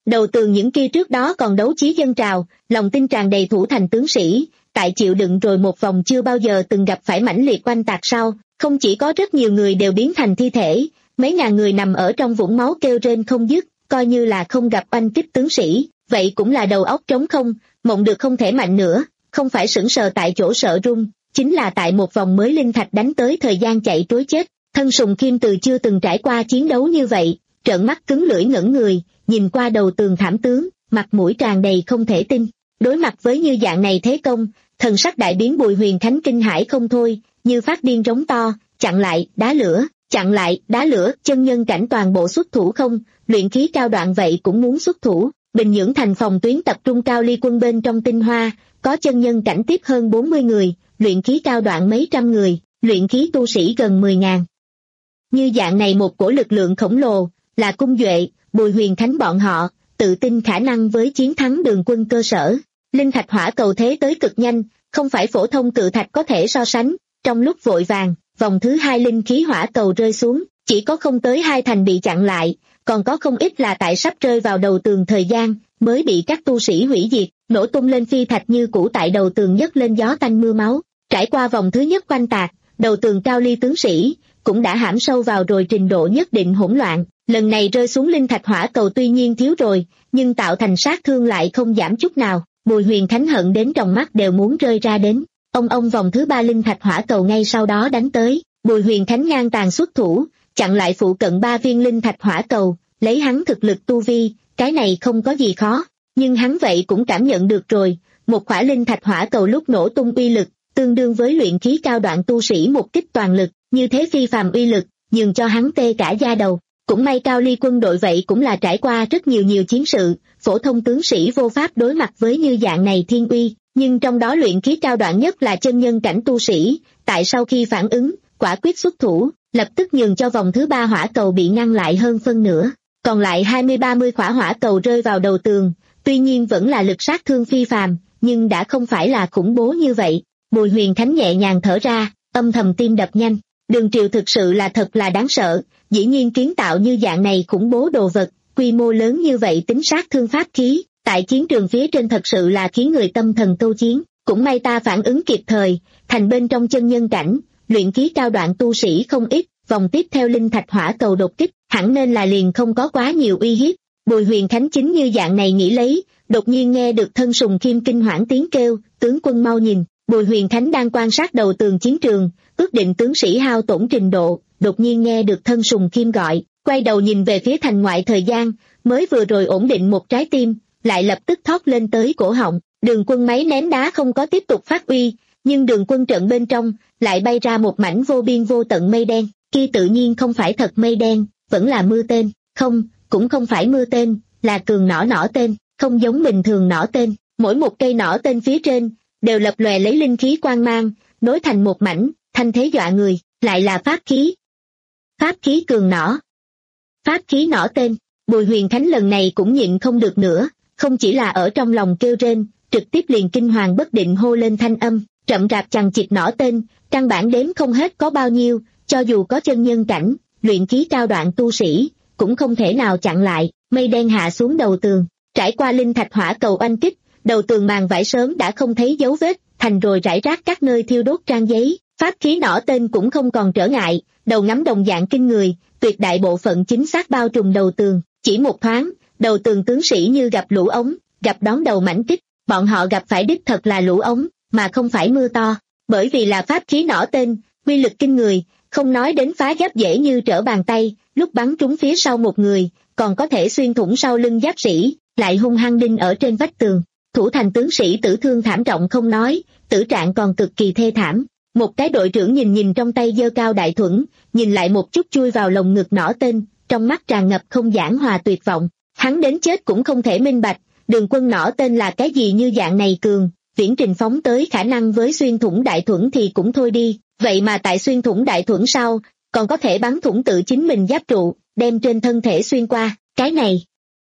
Đầu tường những kia trước đó còn đấu chí dân trào, lòng tin tràn đầy thủ thành tướng sĩ, tại chịu đựng rồi một vòng chưa bao giờ từng gặp phải mãnh liệt oanh tạc sau, không chỉ có rất nhiều người đều biến thành thi thể, mấy ngàn người nằm ở trong vũng máu kêu rên không dứt, coi như là không gặp oanh kích tướng sĩ, vậy cũng là đầu óc trống không, mộng được không thể mạnh nữa, không phải sững sờ tại chỗ sợ run, chính là tại một vòng mới linh thạch đánh tới thời gian chạy trối chết. Thân Sùng Khiêm từ chưa từng trải qua chiến đấu như vậy, trợn mắt cứng lưỡi ngẩn người, nhìn qua đầu tường thảm tướng, mặt mũi tràn đầy không thể tin. Đối mặt với như dạng này thế công, thần sắc đại biến Bùi Huyền Khánh kinh hãi không thôi, như phát điên rống to, chặn lại, đá lửa, chặn lại, đá lửa, chân nhân cảnh toàn bộ xuất thủ không, luyện khí cao đoạn vậy cũng muốn xuất thủ. Bình Nhưỡng thành phòng tuyến tập trung cao ly quân bên trong tinh hoa, có chân nhân cảnh tiếp hơn bốn mươi người, luyện khí cao đoạn mấy trăm người, luyện khí tu sĩ gần mười ngàn. Như dạng này một cổ lực lượng khổng lồ, là Cung Duệ, Bùi Huyền Khánh bọn họ, tự tin khả năng với chiến thắng Đường quân cơ sở. Linh thạch hỏa cầu thế tới cực nhanh, không phải phổ thông cự thạch có thể so sánh, trong lúc vội vàng, vòng thứ hai linh khí hỏa cầu rơi xuống, chỉ có không tới hai thành bị chặn lại, còn có không ít là tại sắp rơi vào đầu tường thời gian, mới bị các tu sĩ hủy diệt, nổ tung lên phi thạch như cũ tại đầu tường nhấc lên gió tanh mưa máu. Trải qua vòng thứ nhất oanh tạc, đầu tường cao ly tướng sĩ cũng đã hãm sâu vào rồi trình độ nhất định hỗn loạn. Lần này rơi xuống linh thạch hỏa cầu tuy nhiên thiếu rồi, nhưng tạo thành sát thương lại không giảm chút nào. Bùi Huyền Khánh hận đến trong mắt đều muốn rơi ra đến. Ông ông vòng thứ ba linh thạch hỏa cầu ngay sau đó đánh tới, Bùi Huyền Khánh ngang tàn xuất thủ, chặn lại phụ cận ba viên linh thạch hỏa cầu, lấy hắn thực lực tu vi, cái này không có gì khó, nhưng hắn vậy cũng cảm nhận được rồi, một quả linh thạch hỏa cầu lúc nổ tung uy lực, tương đương với luyện khí cao đoạn tu sĩ một kích toàn lực, như thế phi phàm uy lực, nhường cho hắn tê cả da đầu. Cũng may cao ly quân đội vậy cũng là trải qua rất nhiều nhiều chiến sự, phổ thông tướng sĩ vô pháp đối mặt với như dạng này thiên uy, nhưng trong đó luyện khí cao đoạn nhất là chân nhân cảnh tu sĩ, tại sau khi phản ứng, quả quyết xuất thủ, lập tức nhường cho vòng thứ ba hỏa cầu bị ngăn lại hơn phân nửa, còn lại hai mươi ba mươi quả hỏa cầu rơi vào đầu tường, tuy nhiên vẫn là lực sát thương phi phàm, nhưng đã không phải là khủng bố như vậy. Bùi Huyền Khánh nhẹ nhàng thở ra, âm thầm tim đập nhanh. Đường Triều thực sự là thật là đáng sợ, dĩ nhiên kiến tạo như dạng này khủng bố đồ vật, quy mô lớn như vậy tính sát thương pháp khí, tại chiến trường phía trên thật sự là khiến người tâm thần câu chiến. Cũng may ta phản ứng kịp thời, thành bên trong chân nhân cảnh, luyện khí cao đoạn tu sĩ không ít, vòng tiếp theo linh thạch hỏa cầu đột kích, hẳn nên là liền không có quá nhiều uy hiếp. Bùi Huyền Khánh chính như dạng này nghĩ lấy, đột nhiên nghe được Thân Sùng Khiêm kinh hoảng tiếng kêu, tướng quân mau nhìn. Bùi Huyền Khánh đang quan sát đầu tường chiến trường, ước định tướng sĩ hao tổn trình độ, đột nhiên nghe được Thân Sùng Khiêm gọi, quay đầu nhìn về phía thành ngoại thời gian, mới vừa rồi ổn định một trái tim, lại lập tức thoát lên tới cổ họng. Đường quân máy ném đá không có tiếp tục phát uy, nhưng đường quân trận bên trong lại bay ra một mảnh vô biên vô tận mây đen, kia tự nhiên không phải thật mây đen, vẫn là mưa tên, không, cũng không phải mưa tên, là cường nỏ nỏ tên, không giống bình thường nỏ tên, mỗi một cây nỏ tên phía trên đều lập lòe lấy linh khí quang mang, nối thành một mảnh, thanh thế dọa người, lại là pháp khí. Pháp khí cường nỏ. Pháp khí nỏ tên, Bùi Huyền Khánh lần này cũng nhịn không được nữa, không chỉ là ở trong lòng kêu rên, trực tiếp liền kinh hoàng bất định hô lên thanh âm, rậm rạp chằng chịt nỏ tên, căn bản đếm không hết có bao nhiêu, cho dù có chân nhân cảnh, luyện khí cao đoạn tu sĩ, cũng không thể nào chặn lại. Mây đen hạ xuống đầu tường, trải qua linh thạch hỏa cầu oanh kích, đầu tường màn vải sớm đã không thấy dấu vết, thành rồi rải rác các nơi thiêu đốt trang giấy. Pháp khí nỏ tên cũng không còn trở ngại, đầu ngắm đồng dạng kinh người, tuyệt đại bộ phận chính xác bao trùm đầu tường, chỉ một thoáng, đầu tường tướng sĩ như gặp lũ ống, gặp đón đầu mãnh kích, bọn họ gặp phải đích thật là lũ ống, mà không phải mưa to, bởi vì là pháp khí nỏ tên, uy lực kinh người, không nói đến phá giáp dễ như trở bàn tay, lúc bắn trúng phía sau một người, còn có thể xuyên thủng sau lưng giáp sĩ, lại hung hăng đinh ở trên vách tường. Thủ thành tướng sĩ tử thương thảm trọng không nói, tử trạng còn cực kỳ thê thảm. Một cái đội trưởng nhìn nhìn trong tay giơ cao đại thuẫn, nhìn lại một chút chui vào lồng ngực nỏ tên, trong mắt tràn ngập không giảng hòa tuyệt vọng. Hắn đến chết cũng không thể minh bạch, đường quân nỏ tên là cái gì như dạng này cường, viễn trình phóng tới khả năng với xuyên thủng đại thuẫn thì cũng thôi đi, vậy mà tại xuyên thủng đại thuẫn sau, còn có thể bắn thủng tự chính mình giáp trụ, đem trên thân thể xuyên qua, cái này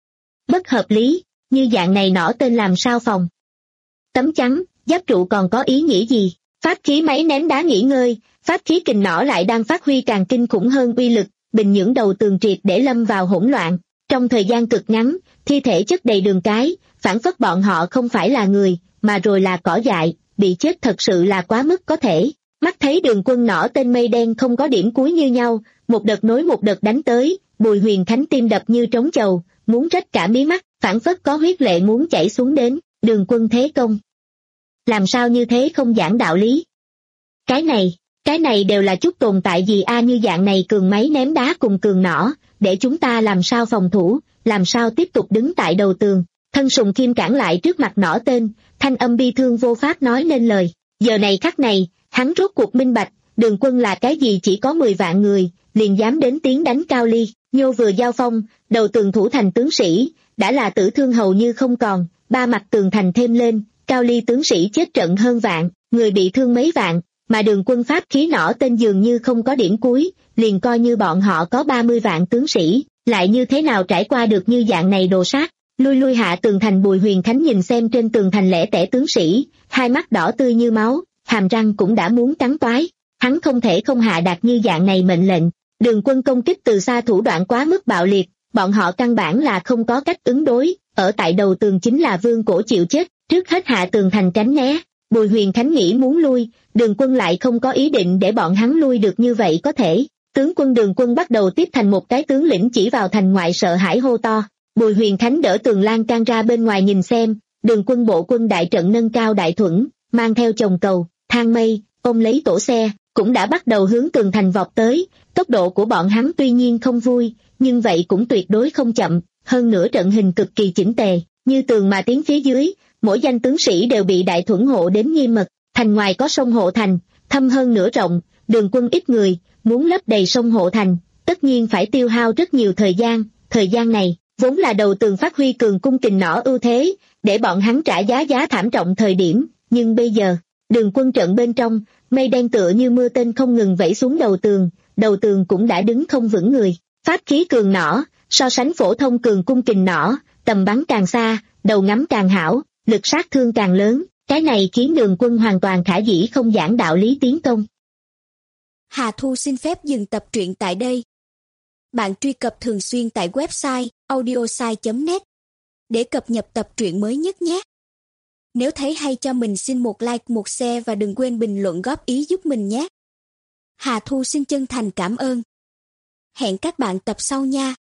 bất hợp lý, như dạng này nỏ tên làm sao phòng. Tấm chắn, giáp trụ còn có ý nghĩa gì? Pháp khí máy ném đá nghỉ ngơi, pháp khí kình nỏ lại đang phát huy càng kinh khủng hơn uy lực, Bình Nhưỡng đầu tường triệt để lâm vào hỗn loạn. Trong thời gian cực ngắn, thi thể chất đầy đường cái, phản phất bọn họ không phải là người, mà rồi là cỏ dại, bị chết thật sự là quá mức có thể. Mắt thấy Đường Quân nỏ tên mây đen không có điểm cuối như nhau, một đợt nối một đợt đánh tới, Bùi Huyền Khánh tim đập như trống chầu, muốn rách cả mí mắt, phản phất có huyết lệ muốn chảy xuống đến. Đường Quân thế công. Làm sao như thế không giảng đạo lý? Cái này, cái này đều là chút tồn tại gì a, như dạng này cường máy ném đá cùng cường nỏ, để chúng ta làm sao phòng thủ, làm sao tiếp tục đứng tại đầu tường. Thân Sùng Kim cản lại trước mặt nỏ tên, thanh âm bi thương vô pháp nói nên lời. Giờ này khắc này, hắn rốt cuộc minh bạch, Đường Quân là cái gì, chỉ có mười vạn người, liền dám đến tiếng đánh Cao Ly. Nhô vừa giao phong, đầu tường thủ thành tướng sĩ, đã là tử thương hầu như không còn, ba mặt tường thành thêm lên, Cao Ly tướng sĩ chết trận hơn vạn, người bị thương mấy vạn, mà Đường Quân pháp khí nỏ tên dường như không có điểm cuối, liền coi như bọn họ có ba mươi vạn tướng sĩ, lại như thế nào trải qua được như dạng này đồ sát. Lui lui hạ tường thành, Bùi Huyền Khánh nhìn xem trên tường thành lẻ tẻ tướng sĩ, hai mắt đỏ tươi như máu, hàm răng cũng đã muốn cắn toái. Hắn không thể không hạ đạt như dạng này mệnh lệnh. Đường Quân công kích từ xa thủ đoạn quá mức bạo liệt, bọn họ căn bản là không có cách ứng đối, ở tại đầu tường chính là vương cổ chịu chết, trước hết hạ tường thành tránh né. Bùi Huyền Khánh nghĩ muốn lui, Đường Quân lại không có ý định để bọn hắn lui được như vậy có thể. Tướng quân Đường Quân bắt đầu tiếp thành một cái tướng lĩnh chỉ vào thành ngoại sợ hãi hô to. Bùi Huyền Khánh đỡ tường lan can ra bên ngoài nhìn xem, Đường Quân bộ quân đại trận nâng cao đại thuẫn, mang theo chồng cầu, thang mây, ôm lấy tổ xe, cũng đã bắt đầu hướng tường thành vọt tới. Tốc độ của bọn hắn tuy nhiên không vui, nhưng vậy cũng tuyệt đối không chậm, hơn nữa trận hình cực kỳ chỉnh tề, như tường mà tiến phía dưới, mỗi danh tướng sĩ đều bị đại thuẫn hộ đến nghiêm mật. Thành ngoài có sông hộ thành, thâm hơn nửa rộng, Đường Quân ít người, muốn lấp đầy sông hộ thành, tất nhiên phải tiêu hao rất nhiều thời gian. Thời gian này vốn là đầu tường phát huy cường cung kình nỏ ưu thế, để bọn hắn trả giá giá thảm trọng thời điểm, nhưng bây giờ, Đường Quân trận bên trong, mây đen tựa như mưa tên không ngừng vẩy xuống đầu tường, đầu tường cũng đã đứng không vững người. Pháp khí cường nỏ, so sánh phổ thông cường cung kình nỏ, tầm bắn càng xa, đầu ngắm càng hảo, lực sát thương càng lớn, cái này khiến Đường Quân hoàn toàn khả dĩ không giảng đạo lý tiến công.
Hà Thu xin phép dừng tập truyện tại đây. Bạn truy cập thường xuyên tại website audiosai chấm net để cập nhật tập truyện mới nhất nhé. Nếu thấy hay cho mình xin một like, một share và đừng quên bình luận góp ý giúp mình nhé. Hà Thu xin chân thành cảm ơn. Hẹn các bạn tập sau nha.